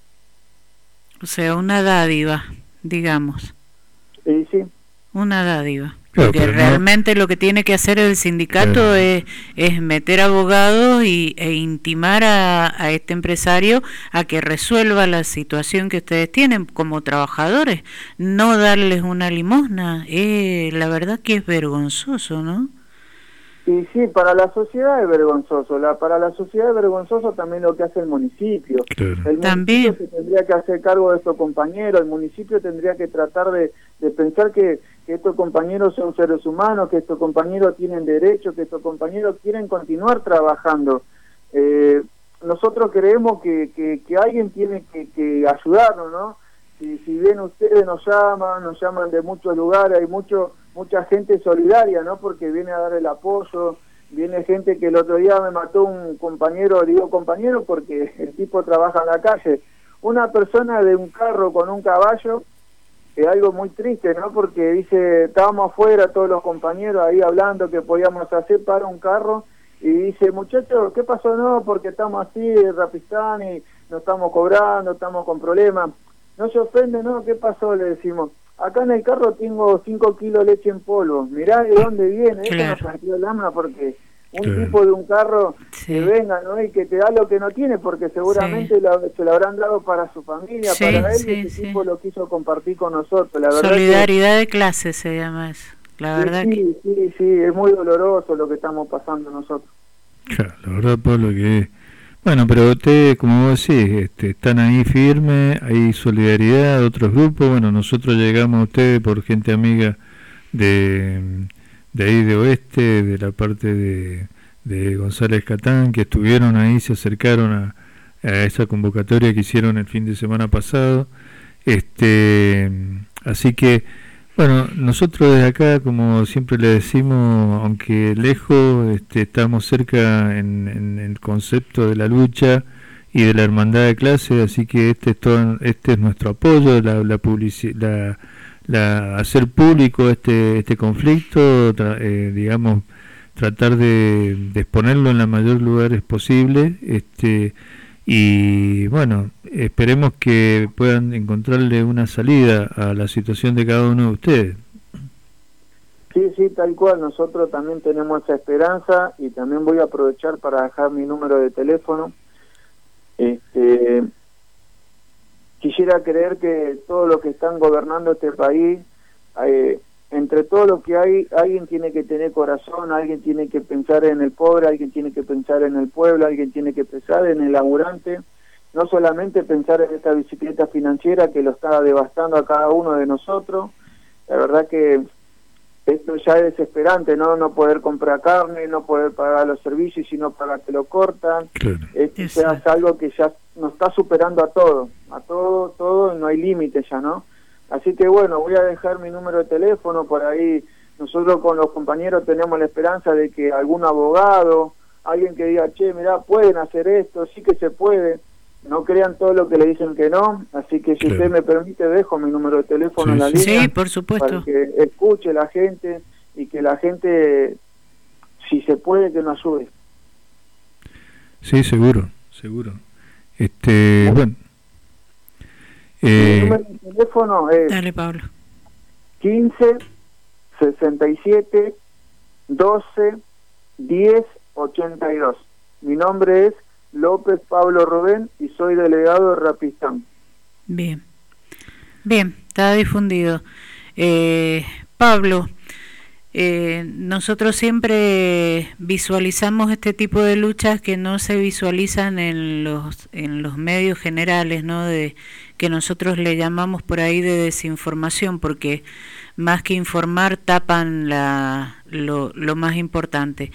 O sea, una dádiva, digamos. Y sí. Una dádiva. Claro, porque realmente no... lo que tiene que hacer el sindicato claro. es, es meter abogados y, e intimar a, a este empresario a que resuelva la situación que ustedes tienen como trabajadores, no darles una limosna. Eh, la verdad que es vergonzoso, ¿no? Y sí, para la sociedad es vergonzoso, la, para la sociedad es vergonzoso también lo que hace el municipio. Claro. El municipio también se tendría que hacer cargo de estos compañeros, el municipio tendría que tratar de, de pensar que, que estos compañeros son seres humanos, que estos compañeros tienen derechos, que estos compañeros quieren continuar trabajando. Eh, nosotros creemos que, que, que alguien tiene que, que ayudarnos, ¿no? Si, si bien ustedes nos llaman, nos llaman de muchos lugares, hay mucho mucha gente solidaria, ¿no? Porque viene a dar el apoyo, viene gente que el otro día me mató un compañero, digo compañero porque el tipo trabaja en la calle, una persona de un carro con un caballo es algo muy triste, ¿no? Porque dice, estábamos afuera todos los compañeros ahí hablando que podíamos hacer para un carro y dice, muchachos, ¿qué pasó? No, porque estamos así, Rapistán, y no estamos cobrando, estamos con problemas. No se ofende, ¿no? ¿Qué pasó? Le decimos, acá en el carro tengo cinco kilos de leche en polvo, mirá de dónde viene, claro. Eso nos partió el alma porque un claro. tipo de un carro sí. que venga, ¿no? Y que te da lo que no tiene, porque seguramente sí. lo, se lo habrán dado para su familia, sí, para él, sí, y ese sí. tipo lo quiso compartir con nosotros. La verdad Solidaridad que, de clase se llama eso, la verdad sí, que... Sí, sí, sí, es muy doloroso lo que estamos pasando nosotros. Claro, la verdad, Pablo, que... Bueno, pero ustedes, como vos decís, este, están ahí firmes, hay solidaridad, otros grupos, bueno, nosotros llegamos a ustedes por gente amiga de... de ahí de Oeste, de la parte de, de González Catán, que estuvieron ahí, se acercaron a, a esa convocatoria que hicieron el fin de semana pasado. Este, así que, bueno, nosotros desde acá, como siempre le decimos, aunque lejos, este, estamos cerca en, en el concepto de la lucha y de la hermandad de clase, así que este es, todo, este es nuestro apoyo, la, la publicidad, La, hacer público este este conflicto, tra, eh, digamos, tratar de, de exponerlo en los mayores lugares posibles, este y bueno, esperemos que puedan encontrarle una salida a la situación de cada uno de ustedes. Sí, sí, tal cual, nosotros también tenemos esa esperanza y también voy a aprovechar para dejar mi número de teléfono. Este... Quisiera creer que todos los que están gobernando este país, eh, entre todo lo que hay, alguien tiene que tener corazón, alguien tiene que pensar en el pobre, alguien tiene que pensar en el pueblo, alguien tiene que pensar en el laburante, no solamente pensar en esta bicicleta financiera que lo está devastando a cada uno de nosotros. La verdad que esto ya es desesperante, ¿no? No poder comprar carne, no poder pagar los servicios, sino pagar que lo cortan. Claro. Esto ya es algo que ya nos está superando a todo, a todo, todo, no hay límite ya, ¿no? Así que bueno, voy a dejar mi número de teléfono por ahí. Nosotros con los compañeros tenemos la esperanza de que algún abogado, alguien que diga, che, mirá, pueden hacer esto, sí que se puede. No crean todo lo que le dicen que no, así que si claro. usted me permite, dejo mi número de teléfono sí, en la sí. línea. Sí, por supuesto. Para que escuche la gente y que la gente, si se puede, que nos ayude. Sí, seguro, seguro. Este, bueno. Eh, mi número de teléfono es Dale, Pablo. quince, sesenta y siete, doce, diez, ochenta y dos. Mi nombre es López Pablo Rubén y soy delegado de Rapistán. Bien, bien, está difundido. Eh, Pablo, eh, nosotros siempre visualizamos este tipo de luchas que no se visualizan en los en los medios generales, ¿no? De que nosotros le llamamos por ahí de desinformación, porque más que informar tapan la lo, lo más importante.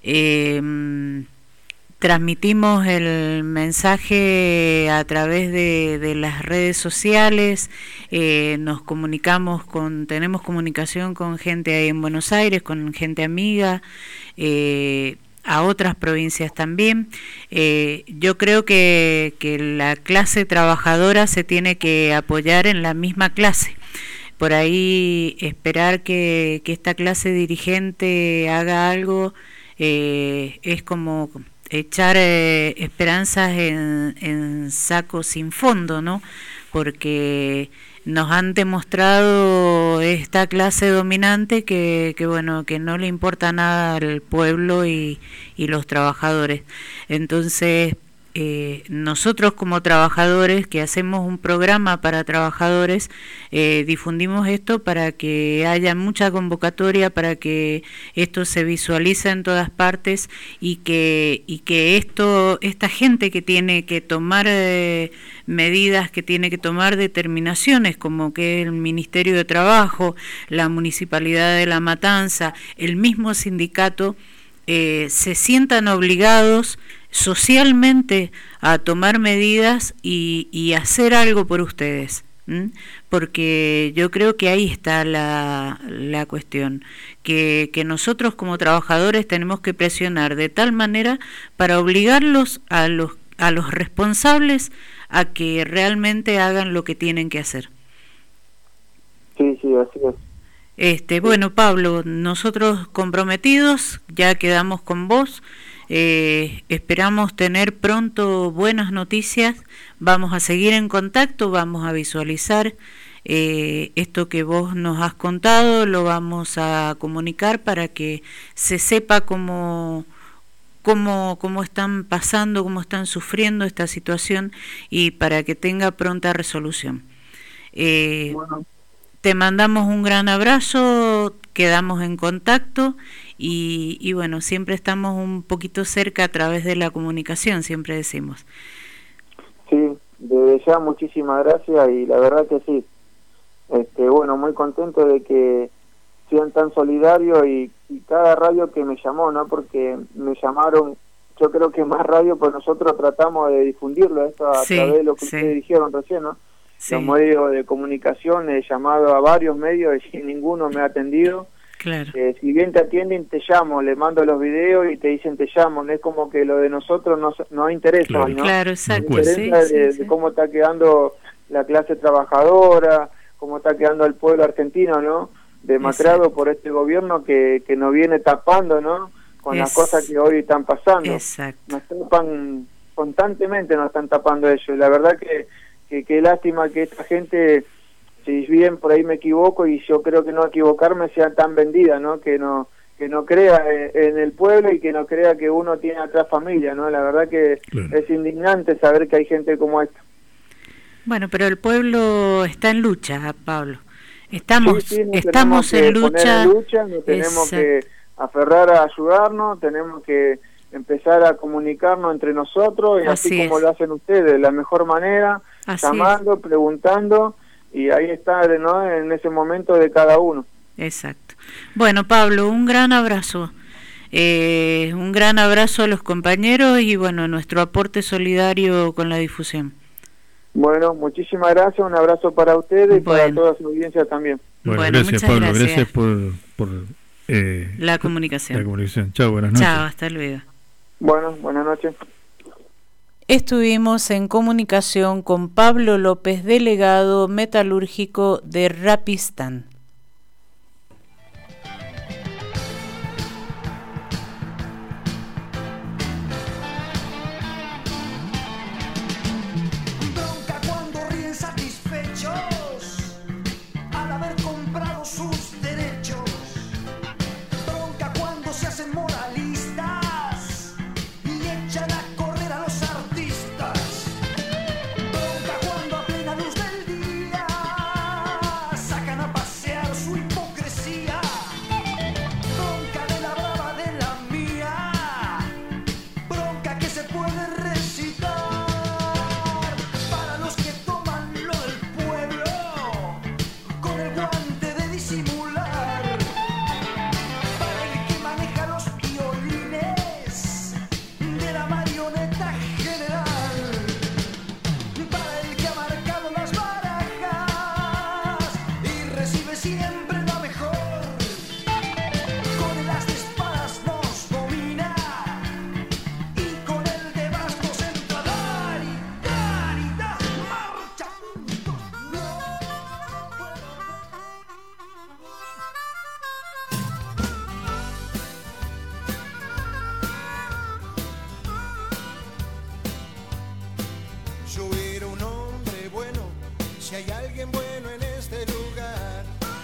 Eh, Transmitimos el mensaje a través de, de las redes sociales, eh, nos comunicamos con, tenemos comunicación con gente ahí en Buenos Aires, con gente amiga, eh, a otras provincias también. Eh, yo creo que, que la clase trabajadora se tiene que apoyar en la misma clase. Por ahí esperar que, que esta clase dirigente haga algo eh, es como echar eh, esperanzas en, en saco sin fondo, ¿no? Porque nos han demostrado esta clase dominante que, que bueno, que no le importa nada al pueblo y, y los trabajadores. Entonces, eh, nosotros como trabajadores que hacemos un programa para trabajadores, eh, difundimos esto para que haya mucha convocatoria, para que esto se visualice en todas partes y que y que esto esta gente que tiene que tomar eh, medidas, que tiene que tomar determinaciones, como que el Ministerio de Trabajo, la Municipalidad de La Matanza, el mismo sindicato, eh, se sientan obligados socialmente a tomar medidas y, y hacer algo por ustedes, ¿m? Porque yo creo que ahí está la, la cuestión, que, que nosotros como trabajadores tenemos que presionar de tal manera para obligarlos a los, a los responsables a que realmente hagan lo que tienen que hacer. así es. Este, bueno, Pablo, nosotros comprometidos, ya quedamos con vos. Eh, esperamos tener pronto buenas noticias. Vamos a seguir en contacto, vamos a visualizar eh, esto que vos nos has contado, lo vamos a comunicar para que se sepa cómo, cómo, cómo están pasando, cómo están sufriendo esta situación y para que tenga pronta resolución. Eh, bueno. Te mandamos un gran abrazo, quedamos en contacto y, y bueno, siempre estamos un poquito cerca a través de la comunicación, siempre decimos. Sí, desde ya muchísimas gracias y la verdad que sí. Este, bueno, muy contento de que sean tan solidarios y, y cada radio que me llamó, ¿no? Porque me llamaron, yo creo que más radio, pues nosotros tratamos de difundirlo esto a sí, través de lo que sí. ustedes dijeron recién, ¿no? Sí. Los medios de comunicación, he llamado a varios medios y ninguno me ha atendido. Claro. Eh, si bien te atienden, te llamo, le mando los videos y te dicen te llamo. No es como que lo de nosotros no, no interesa, claro. ¿no? Claro, exacto. Nos interesa sí, de, sí, de sí. cómo está quedando la clase trabajadora, cómo está quedando el pueblo argentino, ¿no? Demacrado exacto. por este gobierno que, que nos viene tapando, ¿no? Con es... las cosas que hoy están pasando. Exacto. Nos tapan constantemente, nos están tapando ellos. Y la verdad que que qué lástima que esta gente, si bien por ahí me equivoco y yo creo que no equivocarme, sea tan vendida, ¿no? Que no que no crea en, en el pueblo y que no crea que uno tiene atrás familia, ¿no? La verdad que claro. es indignante saber que hay gente como esta. Bueno, pero el pueblo está en lucha, Pablo. Estamos sí, sí, nos estamos en lucha. en lucha, nos tenemos que aferrar a ayudarnos, tenemos que empezar a comunicarnos entre nosotros y así, así como es. Lo hacen ustedes, de la mejor manera, así llamando, es. preguntando y ahí está, ¿no? En ese momento de cada uno. Exacto. Bueno, Pablo, un gran abrazo, eh, un gran abrazo a los compañeros y bueno, nuestro aporte solidario con la difusión. Bueno, muchísimas gracias, un abrazo para ustedes y bueno. para toda su audiencia también. Bueno, bueno gracias muchas Pablo, gracias, gracias por, por eh, la comunicación. La comunicación. Chao, buenas noches. Chao, hasta luego. Bueno, buenas noches. Estuvimos en comunicación con Pablo López, delegado metalúrgico de Rapistán. Bronca cuando ríen satisfechos al haber comprado sus derechos. Bronca cuando se hacen moralistas y echan a correr a los artistas. Bronca cuando a plena luz del día sacan a pasear su hipocresía. Bronca de la brava de la mía, bronca que se puede recitar. Para los que toman lo del pueblo con el guante de disimular. Para el que maneja los violines de la marioneta general. Para el que ha marcado las barajas y recibe siempre la mejor. Con el as de espadas nos domina y con el de bastos entra a dar y dar y dar marcha. Yo era un hombre bueno, si hay alguien bueno en este lugar.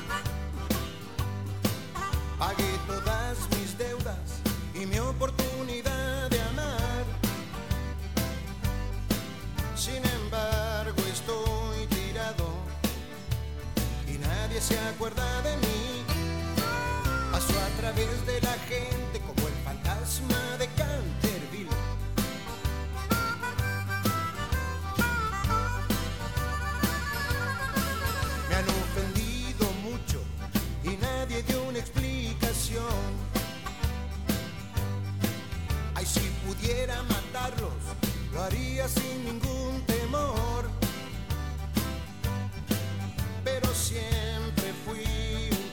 Pagué todas mis deudas y mi oportunidad de amar. Sin embargo estoy tirado y nadie se acuerda de mí. Paso a través de la gente como el fantasma de Canterville. Me han ofendido mucho y nadie dio una explicación. Ay, si pudiera matarlos, lo haría sin ningún temor. Pero siempre fui un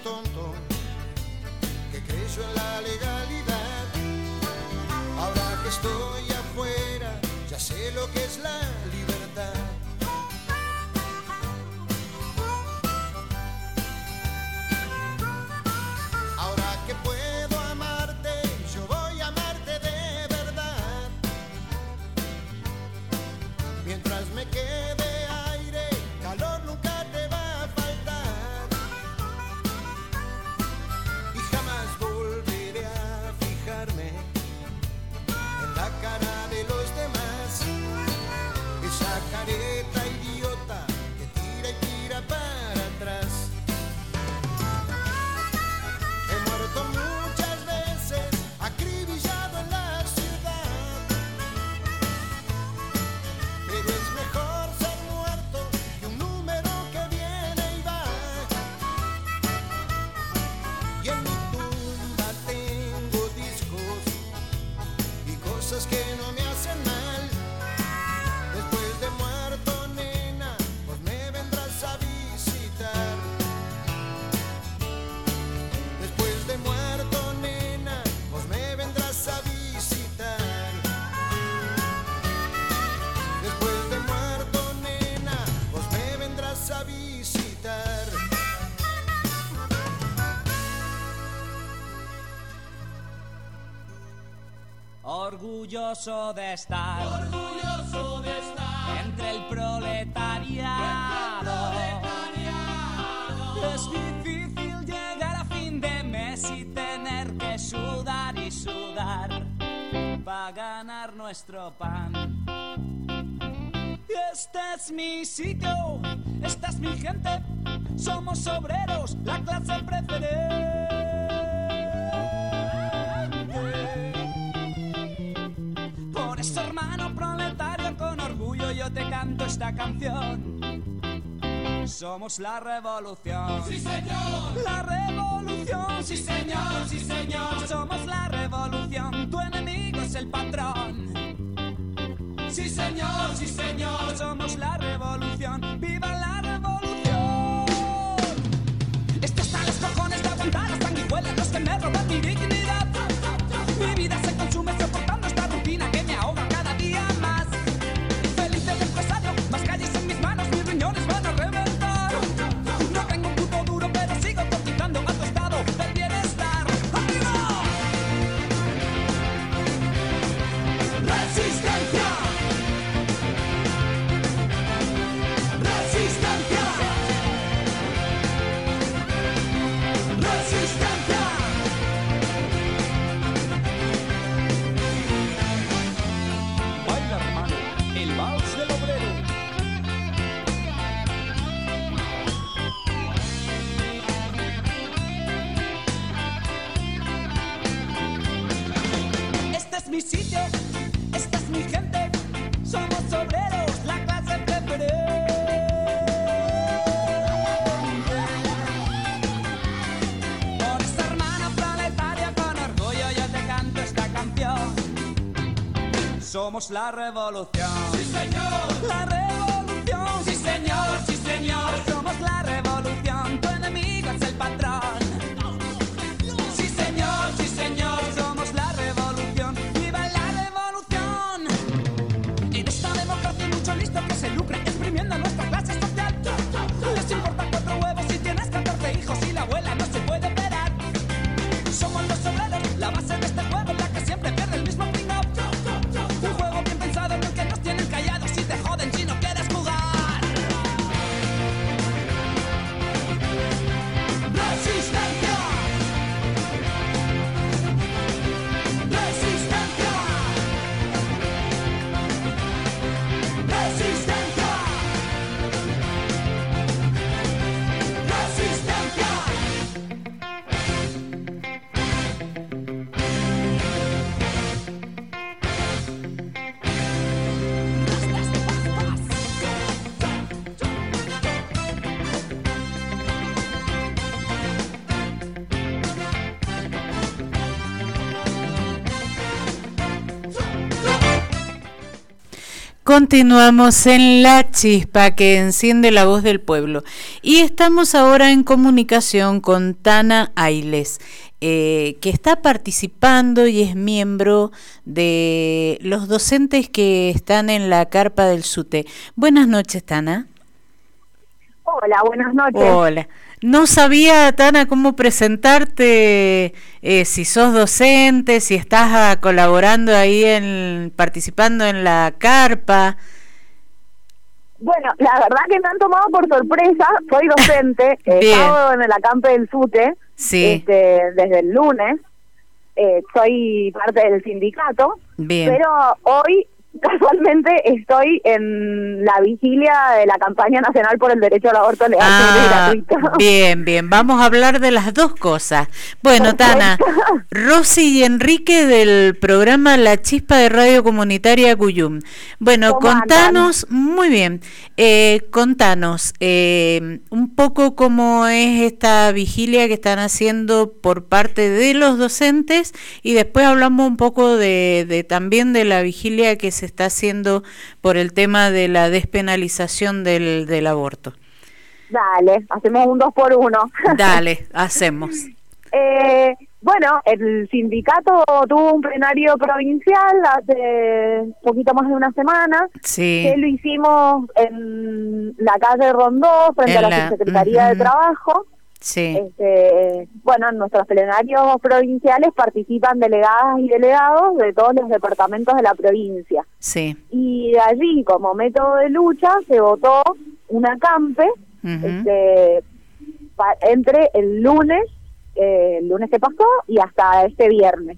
orgulloso de estar, orgulloso de estar entre el proletariado. Entre el proletariado. Es difícil llegar a fin de mes y tener que sudar y sudar para ganar nuestro pan. Este es mi sitio, esta es mi gente, somos obreros, la clase preferente. Por eso, hermano proletario, con orgullo yo te canto esta canción. Somos la revolución. Sí, señor. La revolución. Sí, señor, sí, señor. Somos la revolución, tu enemigo es el patrón. Sí, señor, sí, señor. Somos la revolución, viva la revolución. Estos tales cojones de aguantar las sanguijuelas, los que me roban mi dignidad. Mi vida se consume soportando esta rutina que me ahoga cada día más. Feliz de empresario, más calles en mis manos, mis riñones van a reventar. No tengo un puto duro, pero sigo cotizando a tu estado del bienestar. ¡Arriba! Resistencia. Resistencia. Resistencia. Baila, hermano, el vals del obrero. Este es mi sitio, esta es mi gente, somos obreros, la clase preferente. Por esta hermana proletaria, con orgullo yo te canto esta canción. Somos la revolución. Sí, señor. La revolución. Sí, señor, sí, señor. Somos la revolución, tu enemigo es el patrón. Sí, señor, sí, señor. Somos la revolución, viva la revolución. En esta democracia hay mucho listo que se lucra exprimiendo nuestra clase social. Les importa cuatro huevos si tienes catorce hijos y la abuela no se puede esperar. Somos los obreros, la base de este juego, la que siempre pierde el mismo ping-up. Un juego bien pensado en el que nos tienen callados y te joden si no quieres jugar. Resistencia. Resistencia. Resistencia. Resistencia. Continuamos en La Chispa que enciende la voz del pueblo y estamos ahora en comunicación con Tana Ailes, eh, que está participando y es miembro de los docentes que están en la carpa del SUTE. Buenas noches, Tana. Hola, buenas noches. Hola. No sabía, Tana, cómo presentarte, eh, si sos docente, si estás ah, colaborando ahí, en participando en la carpa. Bueno, la verdad que me han tomado por sorpresa, soy docente, he estado en el acampe del SUTE sí. este, desde el lunes, eh, soy parte del sindicato, Bien. pero hoy casualmente estoy en la vigilia de la campaña nacional por el derecho al aborto legal ah, y gratuito. Bien, bien, vamos a hablar de las dos cosas. Bueno, Perfecto. Tana, Rosy y Enrique del programa La Chispa de Radio Comunitaria Cuyum. Bueno, contanos, andan? Muy bien, eh, contanos eh, un poco cómo es esta vigilia que están haciendo por parte de los docentes y después hablamos un poco de, de también de la vigilia que se está haciendo por el tema de la despenalización del, del aborto. Dale, hacemos un dos por uno. Dale, hacemos. eh, bueno, el sindicato tuvo un plenario provincial hace poquito más de una semana, sí. que lo hicimos en la calle Rondó, frente en a la, la Subsecretaría uh-huh. de Trabajo. Sí. Este, bueno, en nuestros plenarios provinciales participan delegadas y delegados de todos los departamentos de la provincia. Sí. Y de allí, como método de lucha, se votó una acampe uh-huh. este, pa, entre el lunes, eh, el lunes que pasó, y hasta este viernes.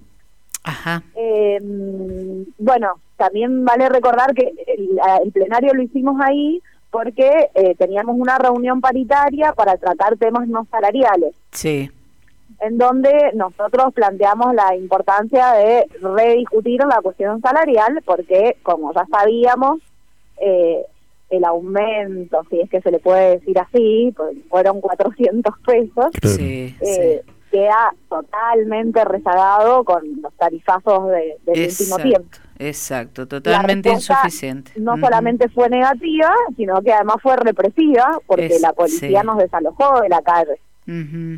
Ajá. Eh, bueno, también vale recordar que el, el plenario lo hicimos ahí porque eh, teníamos una reunión paritaria para tratar temas no salariales. Sí. En donde nosotros planteamos la importancia de rediscutir la cuestión salarial, porque, como ya sabíamos, eh, el aumento, si es que se le puede decir así, pues fueron cuatrocientos pesos, sí, eh, sí. queda totalmente rezagado con los tarifazos de, del exacto, último tiempo. Exacto, totalmente insuficiente. No uh-huh. solamente fue negativa, sino que además fue represiva, porque es, la policía sí. nos desalojó de la calle. Uh-huh.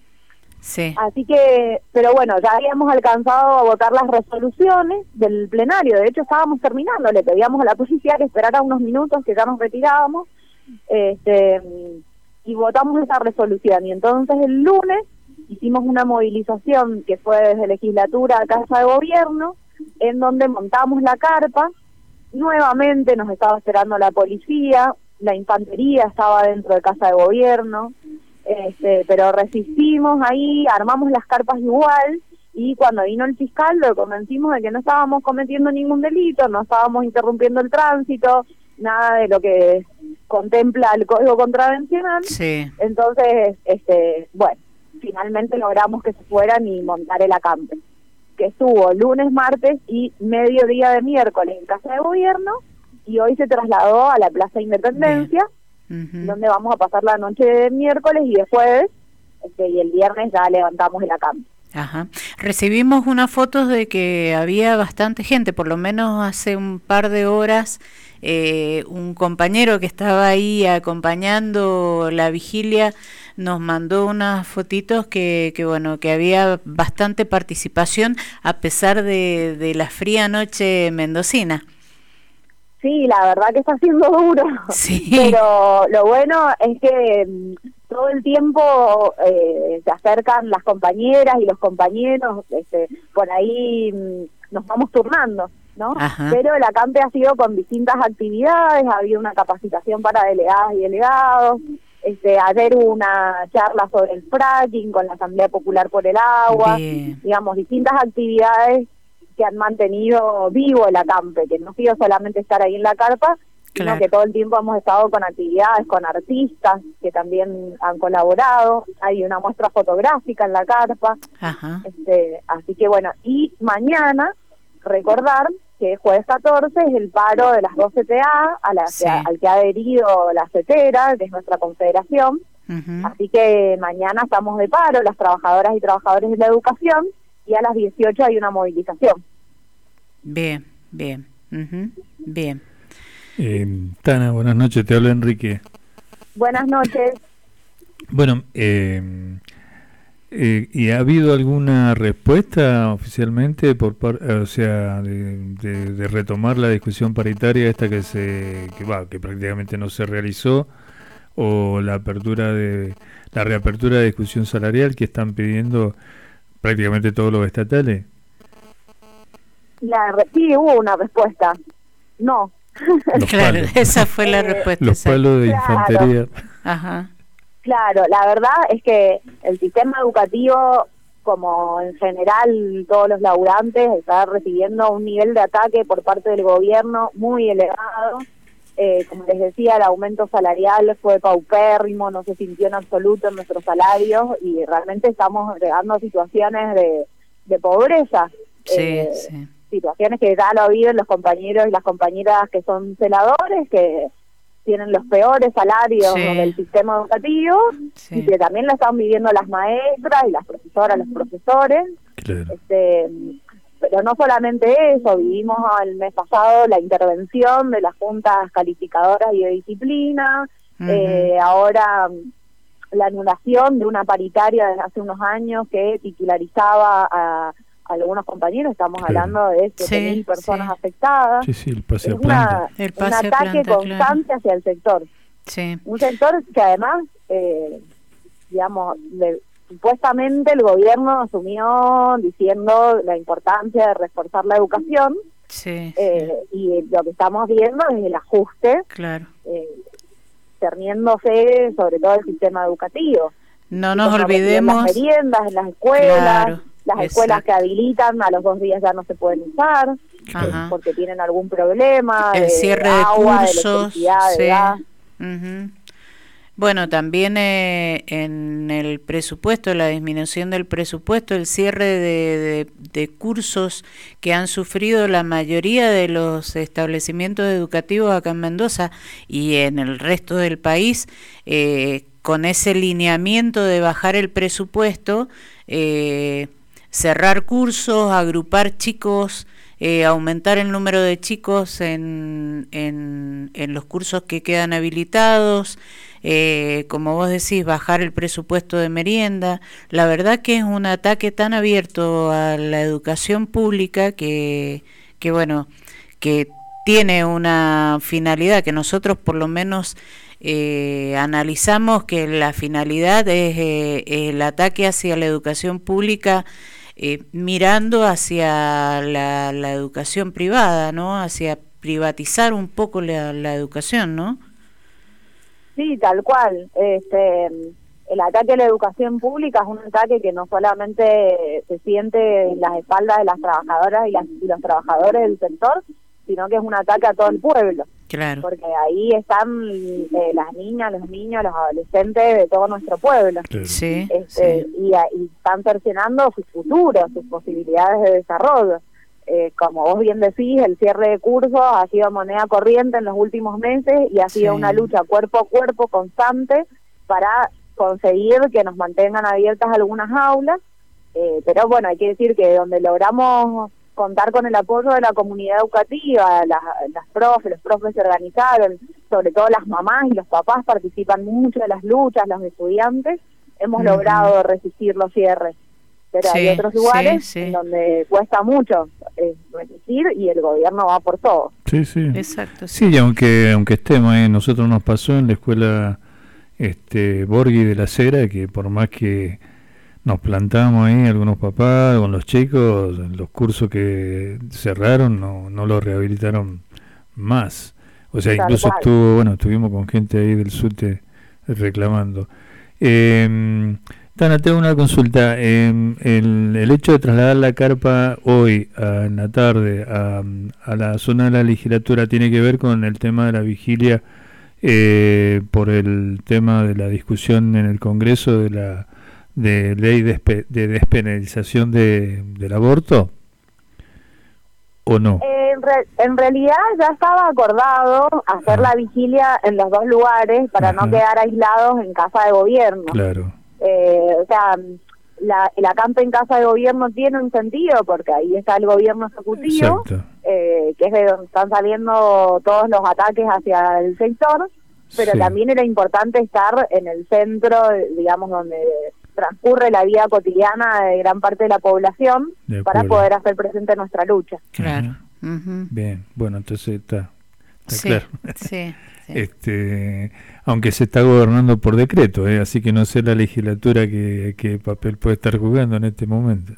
Sí. Así que, pero bueno, ya habíamos alcanzado a votar las resoluciones del plenario. De hecho, estábamos terminando. Le pedíamos a la policía que esperara unos minutos, que ya nos retirábamos, este, y votamos esa resolución. Y entonces el lunes hicimos una movilización que fue desde legislatura a Casa de Gobierno, en donde montamos la carpa. Nuevamente nos estaba esperando la policía, la infantería estaba dentro de Casa de Gobierno, este, pero resistimos ahí, armamos las carpas igual, y cuando vino el fiscal lo convencimos de que no estábamos cometiendo ningún delito, no estábamos interrumpiendo el tránsito, nada de lo que contempla el Código Contravencional. Sí. Entonces, este, bueno, finalmente logramos que se fueran y montar el acampe, que estuvo lunes, martes y mediodía de miércoles en Casa de Gobierno, y hoy se trasladó a la Plaza Independencia, uh-huh. donde vamos a pasar la noche de miércoles y de jueves, este, y el viernes ya levantamos el acampe. Ajá. Recibimos unas fotos de que había bastante gente, por lo menos hace un par de horas, eh, un compañero que estaba ahí acompañando la vigilia nos mandó unas fotitos que, que bueno, que había bastante participación a pesar de, de la fría noche mendocina. Sí, la verdad que está siendo duro, sí. Pero lo bueno es que todo el tiempo eh, se acercan las compañeras y los compañeros, este, por ahí nos vamos turnando, ¿no? Ajá. Pero el acampe ha sido con distintas actividades, ha habido una capacitación para delegadas y delegados, este, ayer hubo una charla sobre el fracking con la Asamblea Popular por el Agua, Bien. digamos, distintas actividades que han mantenido vivo el acampe, que no ha sido solamente estar ahí en la carpa, claro. sino que todo el tiempo hemos estado con actividades, con artistas que también han colaborado, hay una muestra fotográfica en la carpa, Ajá. Este, así que bueno, y mañana recordar que jueves catorce es el paro de las dos C T A, a la, sí. que, al que ha adherido la CETERA, que es nuestra confederación, uh-huh. así que mañana estamos de paro, las trabajadoras y trabajadores de la educación, y a las dieciocho hay una movilización. Bien, bien, uh-huh. bien. Eh, Tana, buenas noches, te habla Enrique. Buenas noches. Bueno, eh, eh, ¿y ha habido alguna respuesta oficialmente por par, o sea, de, de, de retomar la discusión paritaria esta que se, que va, que prácticamente no se realizó, o la apertura de, la reapertura de discusión salarial que están pidiendo prácticamente todos los estatales? La, sí, hubo una respuesta. No. Claro, esa fue la respuesta. Los palos de claro. infantería. Ajá. Claro, la verdad es que el sistema educativo, como en general todos los laburantes, está recibiendo un nivel de ataque por parte del gobierno muy elevado. Eh, como les decía, el aumento salarial fue paupérrimo, no se sintió en absoluto en nuestros salarios y realmente estamos llegando a situaciones de, de pobreza. Sí, eh, sí. Situaciones que ya lo viven los compañeros y las compañeras que son celadores, que tienen los peores salarios sí. del sistema educativo, sí. y que también lo están viviendo las maestras y las profesoras, los profesores. Claro. Este, pero no solamente eso, vivimos el mes pasado la intervención de las juntas calificadoras y de disciplina, uh-huh. eh, ahora la anulación de una paritaria desde hace unos años que titularizaba a algunos compañeros, estamos claro. hablando de siete mil sí, personas sí. afectadas. Sí, sí, el pase es a planta. Una, el pase un ataque planta, constante claro. hacia el sector. Sí. Un sector que además eh, digamos, de, supuestamente el gobierno asumió diciendo la importancia de reforzar la educación, sí, eh, sí. y lo que estamos viendo es el ajuste, claro, eh, cerniéndose sobre todo el sistema educativo. No nos Como olvidemos... las meriendas, en las escuelas, claro, las exacto. escuelas que habilitan a los dos días ya no se pueden usar, Ajá. porque tienen algún problema el de cierre de agua, cursos, de electricidad, sí. de gas. Uh-huh. Bueno, también eh, en el presupuesto, la disminución del presupuesto, el cierre de, de, de cursos que han sufrido la mayoría de los establecimientos educativos acá en Mendoza y en el resto del país, eh, con ese lineamiento de bajar el presupuesto, eh, cerrar cursos, agrupar chicos, eh, aumentar el número de chicos en, en, en los cursos que quedan habilitados, eh, como vos decís, bajar el presupuesto de merienda. La verdad que es un ataque tan abierto a la educación pública que, que bueno, que tiene una finalidad que nosotros por lo menos eh, analizamos que la finalidad es eh, el ataque hacia la educación pública, eh, mirando hacia la, la educación privada, ¿no? Hacia privatizar un poco la, la educación, ¿no? Sí, tal cual. Este, el ataque a la educación pública es un ataque que no solamente se siente en las espaldas de las trabajadoras y, las, y los trabajadores del sector, sino que es un ataque a todo el pueblo. Claro. Porque ahí están eh, las niñas, los niños, los adolescentes de todo nuestro pueblo. Sí, este, sí. Y, y están cercenando su futuro, sus posibilidades de desarrollo. Eh, como vos bien decís, el cierre de cursos ha sido moneda corriente en los últimos meses y ha sido Sí. una lucha cuerpo a cuerpo constante para conseguir que nos mantengan abiertas algunas aulas. Eh, pero bueno, hay que decir que donde logramos contar con el apoyo de la comunidad educativa, las, las profes, los profes se organizaron, sobre todo las mamás y los papás participan mucho de las luchas, los estudiantes, hemos Ujú. logrado resistir los cierres. Pero Sí, hay otros lugares sí, sí. en donde cuesta mucho eh, resistir y el gobierno va por todo. Sí, sí. Exacto. Sí, y aunque aunque estemos ahí, nosotros nos pasó en la escuela este Borghi de la Cera, que por más que nos plantamos ahí algunos papás con los chicos, los cursos que cerraron no, no los rehabilitaron más. O sea, Tal incluso cual. estuvo, bueno, estuvimos con gente ahí del SUTE reclamando. Eh, Tana, tengo una consulta. Eh, el, el hecho de trasladar la carpa hoy, a, en la tarde, a, a la zona de la legislatura, ¿tiene que ver con el tema de la vigilia eh, por el tema de la discusión en el Congreso de la de ley de, despe, de despenalización de, del aborto? ¿O no? Eh, en, re- en realidad ya estaba acordado hacer la vigilia en los dos lugares para Ajá. no quedar aislados en casa de gobierno. Claro. Eh, o sea, la, el acampe en casa de gobierno tiene un sentido porque ahí está el gobierno ejecutivo, Exacto. eh, que es de donde están saliendo todos los ataques hacia el sector, pero Sí. también era importante estar en el centro, digamos, donde transcurre la vida cotidiana de gran parte de la población De para acuerdo. poder hacer presente nuestra lucha. Claro. Ujú. Bien, bueno, entonces está, está Sí, claro. sí, sí. Este, aunque se está gobernando por decreto, ¿eh? Así que no sé la legislatura qué que papel puede estar jugando en este momento.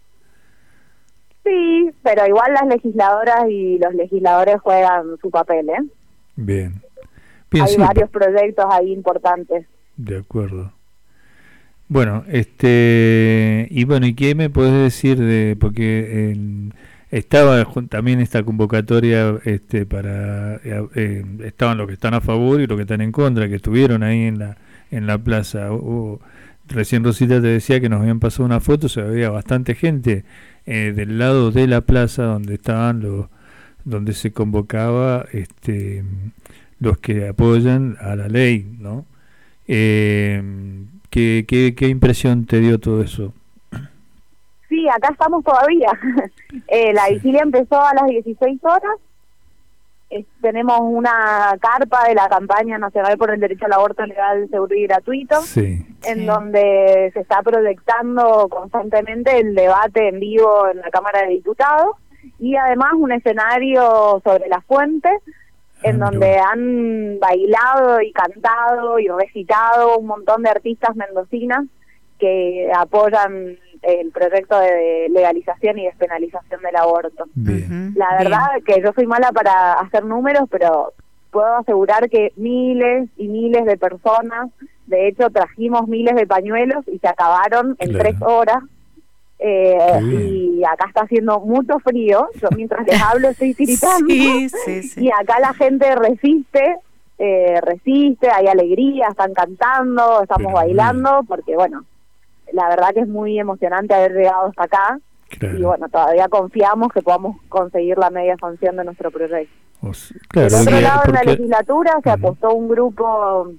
Sí, pero igual las legisladoras y los legisladores juegan su papel, ¿eh? Bien. Bien, Hay sí, varios proyectos ahí importantes. de acuerdo. Bueno, este, y bueno, ¿y qué me podés decir de, porque en, estaba jun- también esta convocatoria este para, eh, eh, estaban los que están a favor y los que están en contra, que estuvieron ahí en la en la plaza. Hubo- recién Rosita te decía que nos habían pasado una foto, se había bastante gente eh, del lado de la plaza donde estaban los, donde se convocaba este los que apoyan a la ley, ¿no? Eh, ¿qué, qué, ¿Qué impresión te dio todo eso? Sí, acá estamos todavía. eh, la vigilia empezó a las dieciséis horas. Eh, tenemos una carpa de la campaña nacional por el derecho al aborto legal, seguro y gratuito, Sí, en Sí. donde se está proyectando constantemente el debate en vivo en la Cámara de Diputados y además un escenario sobre la fuente en donde han bailado y cantado y recitado un montón de artistas mendocinas que apoyan el proyecto de legalización y despenalización del aborto. Bien. La verdad Bien. que yo soy mala para hacer números, pero puedo asegurar que miles y miles de personas, de hecho trajimos miles de pañuelos y se acabaron en Claro. tres horas. Eh, y acá está haciendo mucho frío, yo mientras les hablo estoy tiritando, Sí, sí, sí. y acá la gente resiste, eh, resiste, hay alegría, están cantando, estamos Pero bailando, porque bueno, la verdad que es muy emocionante haber llegado hasta acá, Claro. y bueno, todavía confiamos que podamos conseguir la media sanción de nuestro proyecto. O sea, claro, Del otro que- lado, en la porque- legislatura se apostó un grupo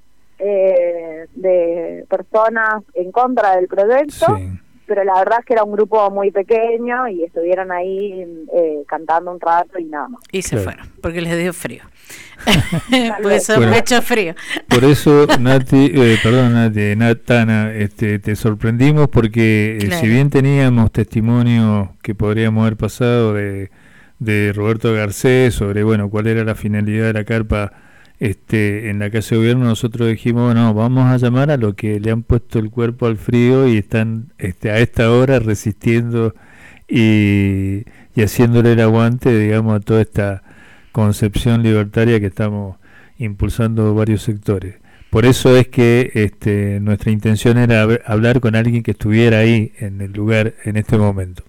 eh, de personas en contra del proyecto, Sí. pero la verdad es que era un grupo muy pequeño y estuvieron ahí eh, cantando un rato y nada más. Y se Claro. fueron, porque les dio frío. Tal Pues vez. son Bueno. pecho frío. Por eso, Nati, eh, perdón, Nati, Natana, este, te sorprendimos porque eh, Claro. si bien teníamos testimonio que podríamos haber pasado de, de Roberto Garcés sobre, bueno, cuál era la finalidad de la carpa este, en la Casa de Gobierno, nosotros dijimos, no, vamos a llamar a los que le han puesto el cuerpo al frío y están este, a esta hora resistiendo y, y haciéndole el aguante, digamos, a toda esta concepción libertaria que estamos impulsando varios sectores. Por eso es que este, nuestra intención era hab- hablar con alguien que estuviera ahí en el lugar en este momento.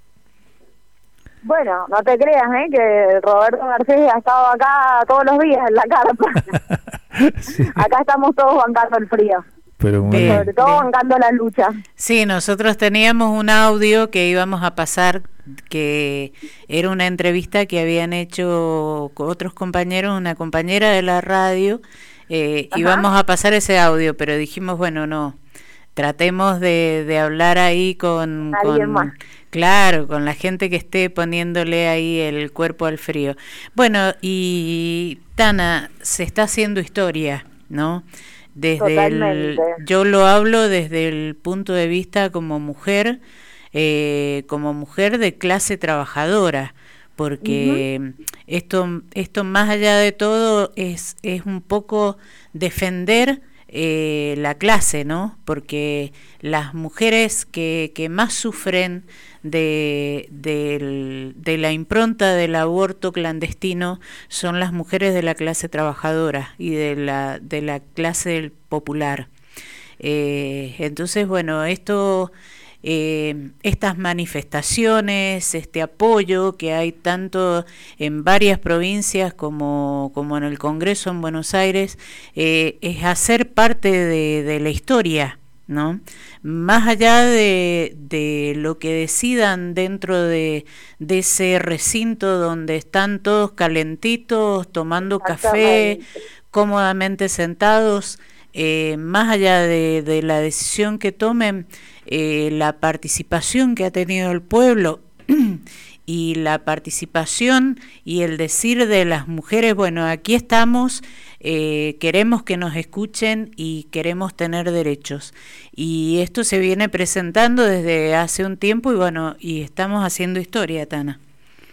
Bueno, no te creas, ¿eh? que Roberto Garcés ha estado acá todos los días en la carpa. Sí, Acá estamos todos bancando el frío, pero muy Bien. bien. sobre todo bien. bancando la lucha. Sí, nosotros teníamos un audio que íbamos a pasar, que era una entrevista que habían hecho con otros compañeros, una compañera de la radio, eh, Ajá. íbamos a pasar ese audio, pero dijimos, bueno, no, tratemos de, de hablar ahí con, Alguien con- más. claro, con la gente que esté poniéndole ahí el cuerpo al frío. Bueno, y Tana, se está haciendo historia, ¿no? Desde el, Totalmente. yo lo hablo desde el punto de vista como mujer, eh, como mujer de clase trabajadora, porque esto, esto más allá de todo es, es un poco defender eh, la clase, ¿no? Porque las mujeres que, que más sufren de, del- de la impronta del aborto clandestino son las mujeres de la clase trabajadora y de la, de la clase popular. Eh, entonces, bueno, esto, eh, estas manifestaciones, este apoyo que hay tanto en varias provincias como, como en el Congreso en Buenos Aires, eh, es hacer parte de, de la historia, ¿no? Más allá de, de lo que decidan dentro de, de ese recinto donde están todos calentitos, tomando café, Exactamente. cómodamente sentados, eh, más allá de, de la decisión que tomen, eh, la participación que ha tenido el pueblo y la participación y el decir de las mujeres, bueno, aquí estamos, eh, queremos que nos escuchen y queremos tener derechos. Y esto se viene presentando desde hace un tiempo y bueno, y estamos haciendo historia, Tana.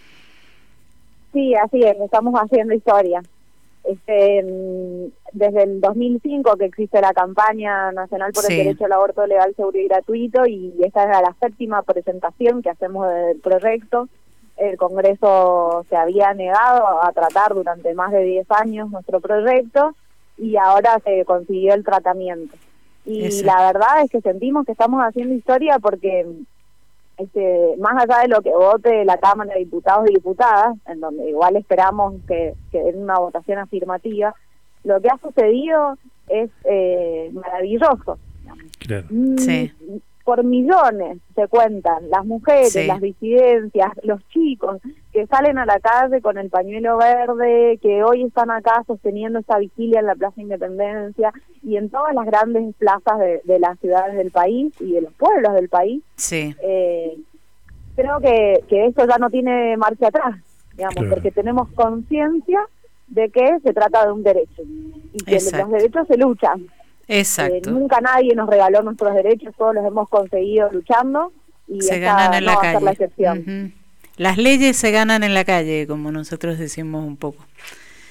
Sí, así es, estamos haciendo historia. Este, mm, desde el dos mil cinco que existe la campaña nacional por Sí. el derecho al aborto legal, seguro y gratuito, y esta es la séptima presentación que hacemos del proyecto. El Congreso se había negado a tratar durante más de diez años nuestro proyecto y ahora se consiguió el tratamiento. Y Exacto. la verdad es que sentimos que estamos haciendo historia porque este, más allá de lo que vote la Cámara de Diputados y Diputadas, en donde igual esperamos que, que den una votación afirmativa, lo que ha sucedido es eh, maravilloso. Claro. Mm, Sí. Por millones se cuentan las mujeres, Sí. las disidencias, los chicos que salen a la calle con el pañuelo verde, que hoy están acá sosteniendo esta vigilia en la Plaza Independencia y en todas las grandes plazas de, de las ciudades del país y de los pueblos del país. Sí. Eh, creo que, que esto ya no tiene marcha atrás, digamos, Claro. porque tenemos conciencia de que se trata de un derecho y que Exacto. los derechos se luchan. Exacto. Eh, nunca nadie nos regaló nuestros derechos, todos los hemos conseguido luchando y Se esta ganan en no la va a ser la calle. excepción. Ujú. Las leyes se ganan en la calle, como nosotros decimos un poco.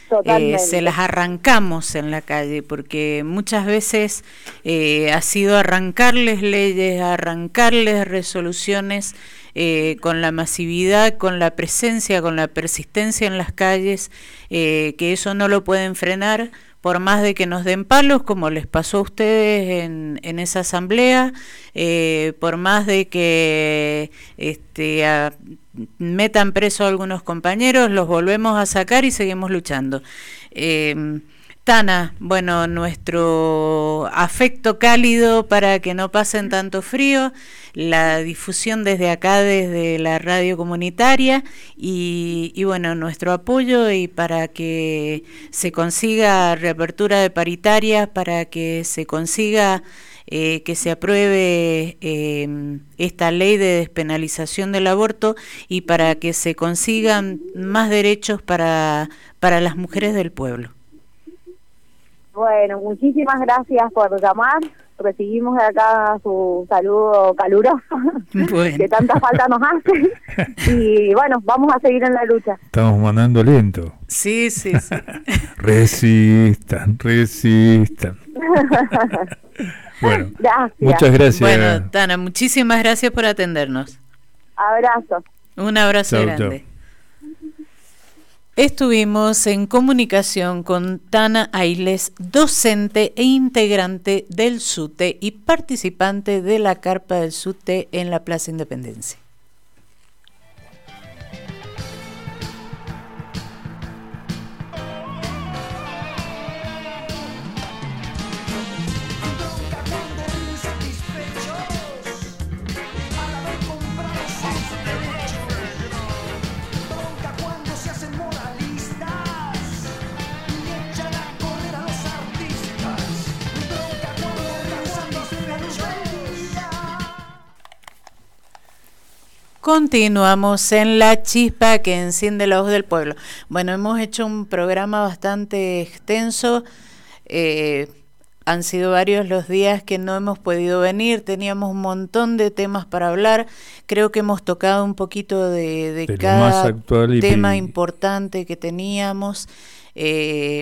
eh, se las arrancamos en la calle, porque muchas veces eh, ha sido arrancarles leyes, arrancarles resoluciones eh, con la masividad, con la presencia, con la persistencia en las calles, eh, que eso no lo pueden frenar, por más de que nos den palos, como les pasó a ustedes en, en esa asamblea, eh, por más de que este, a, metan preso a algunos compañeros, los volvemos a sacar y seguimos luchando. Eh, Tana, bueno, nuestro afecto cálido para que no pasen tanto frío, la difusión desde acá, desde la radio comunitaria, y, y bueno, nuestro apoyo y para que se consiga reapertura de paritarias, para que se consiga eh, que se apruebe eh, esta ley de despenalización del aborto y para que se consigan más derechos para, para las mujeres del pueblo. Bueno, muchísimas gracias por llamar. Recibimos de acá su saludo caluroso, bueno. que tanta falta nos hace. Y bueno, vamos a seguir en la lucha. Estamos mandando lento. Sí, sí, sí. Resistan, resistan. Bueno, gracias. Muchas gracias. Bueno, Tana, muchísimas gracias por atendernos. Abrazo. Un abrazo chau, grande. Chau. Estuvimos en comunicación con Tana Ailes, docente e integrante del SUTE y participante de la carpa del SUTE en la Plaza Independencia. Continuamos en La Chispa que enciende la voz del pueblo. Bueno, hemos hecho un programa bastante extenso. Eh, han sido varios los días que no hemos podido venir. Teníamos un montón de temas para hablar. Creo que hemos tocado un poquito de, de, de cada tema importante que teníamos. Eh,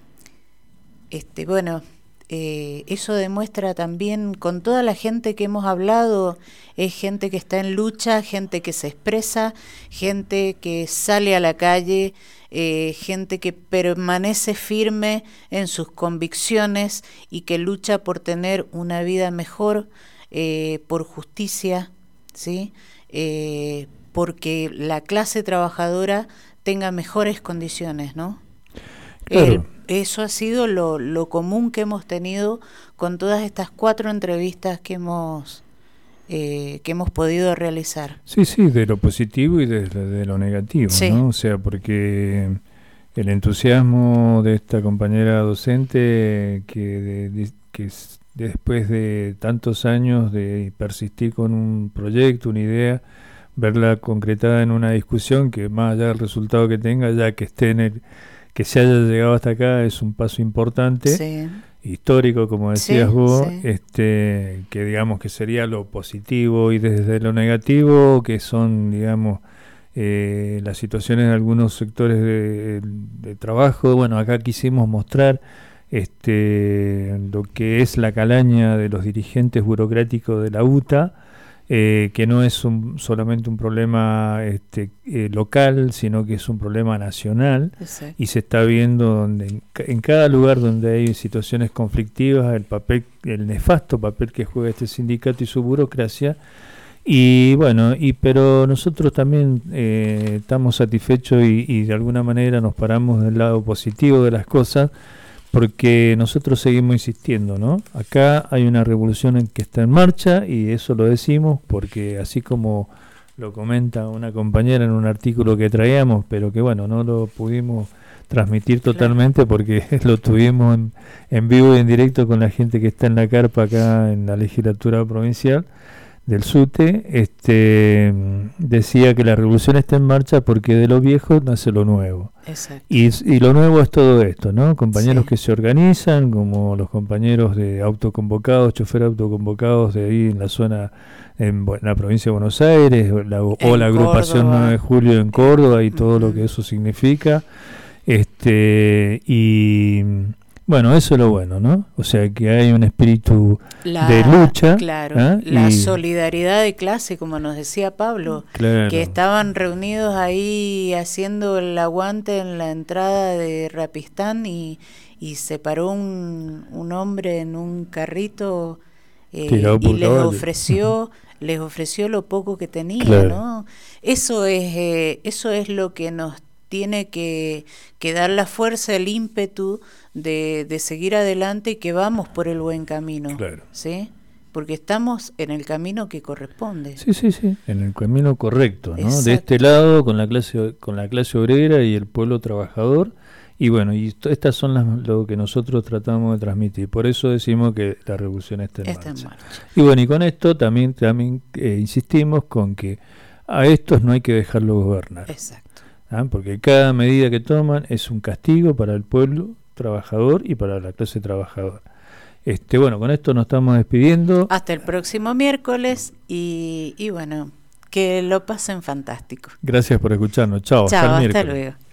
este, bueno... Eh, eso demuestra también con toda la gente que hemos hablado, es gente que está en lucha, gente que se expresa, gente que sale a la calle, eh, gente que permanece firme en sus convicciones y que lucha por tener una vida mejor, eh, por justicia, ¿sí? Eh, porque la clase trabajadora tenga mejores condiciones, ¿no? Claro. El, Eso ha sido lo, lo común que hemos tenido con todas estas cuatro entrevistas que hemos eh, que hemos podido realizar. Sí, sí, de lo positivo y de, de lo negativo, sí. ¿no? O sea, porque el entusiasmo de esta compañera docente que, de, de, que después de tantos años de persistir con un proyecto, una idea, verla concretada en una discusión que más allá del resultado que tenga, ya que esté en el que se haya llegado hasta acá es un paso importante, sí. histórico, como decías sí, vos, sí. este que digamos que sería lo positivo, y desde lo negativo, que son, digamos, eh, las situaciones de algunos sectores de, de trabajo. Bueno, acá quisimos mostrar este lo que es la calaña de los dirigentes burocráticos de la U T A, Eh, que no es un, solamente un problema este, eh, local, sino que es un problema nacional. Exacto. Y se está viendo donde en, en cada lugar donde hay situaciones conflictivas, el papel, el nefasto papel que juega este sindicato y su burocracia. Y bueno, y pero nosotros también eh, estamos satisfechos y, y de alguna manera nos paramos del lado positivo de las cosas, porque nosotros seguimos insistiendo, ¿no? Acá hay una revolución en que está en marcha, y eso lo decimos porque así como lo comenta una compañera en un artículo que traíamos, pero que bueno, no lo pudimos transmitir totalmente porque lo tuvimos en, en vivo y en directo con la gente que está en la carpa acá en la legislatura provincial del SUTE. Este decía que la revolución está en marcha porque de lo viejo nace lo nuevo. Exacto. Y, y lo nuevo es todo esto, ¿no? Compañeros sí. que se organizan, como los compañeros de autoconvocados, choferes autoconvocados de ahí en la zona, en, en la provincia de Buenos Aires, o la, o la agrupación Córdoba. nueve de julio en Córdoba y todo uh-huh. lo que eso significa. Este, y bueno, eso es lo bueno, ¿no? O sea, que hay un espíritu la, de lucha. Claro, ¿eh? la y, solidaridad de clase, como nos decía Pablo, claro. que estaban reunidos ahí haciendo el aguante en la entrada de Rapistán y, y se paró un, un hombre en un carrito eh, y les ofreció, les ofreció lo poco que tenía, claro. ¿no? Eso es, eh, eso es lo que nos tiene que, que dar la fuerza, el ímpetu de, de seguir adelante y que vamos por el buen camino, claro. ¿sí? Porque estamos en el camino que corresponde. Sí, sí, sí, en el camino correcto, ¿no? Exacto. De este lado con la clase con la clase obrera y el pueblo trabajador, y bueno, y estas son las, lo que nosotros tratamos de transmitir. Por eso decimos que la revolución está en, está marcha. en marcha. Y bueno, y con esto también también eh, insistimos con que a estos no hay que dejarlos gobernar. Exacto. ¿Ah? Porque cada medida que toman es un castigo para el pueblo trabajador y para la clase trabajadora. Este, bueno, con esto nos estamos despidiendo. Hasta el próximo miércoles y, y bueno, que lo pasen fantástico. Gracias por escucharnos. Chao, Chao, hasta el hasta miércoles. luego.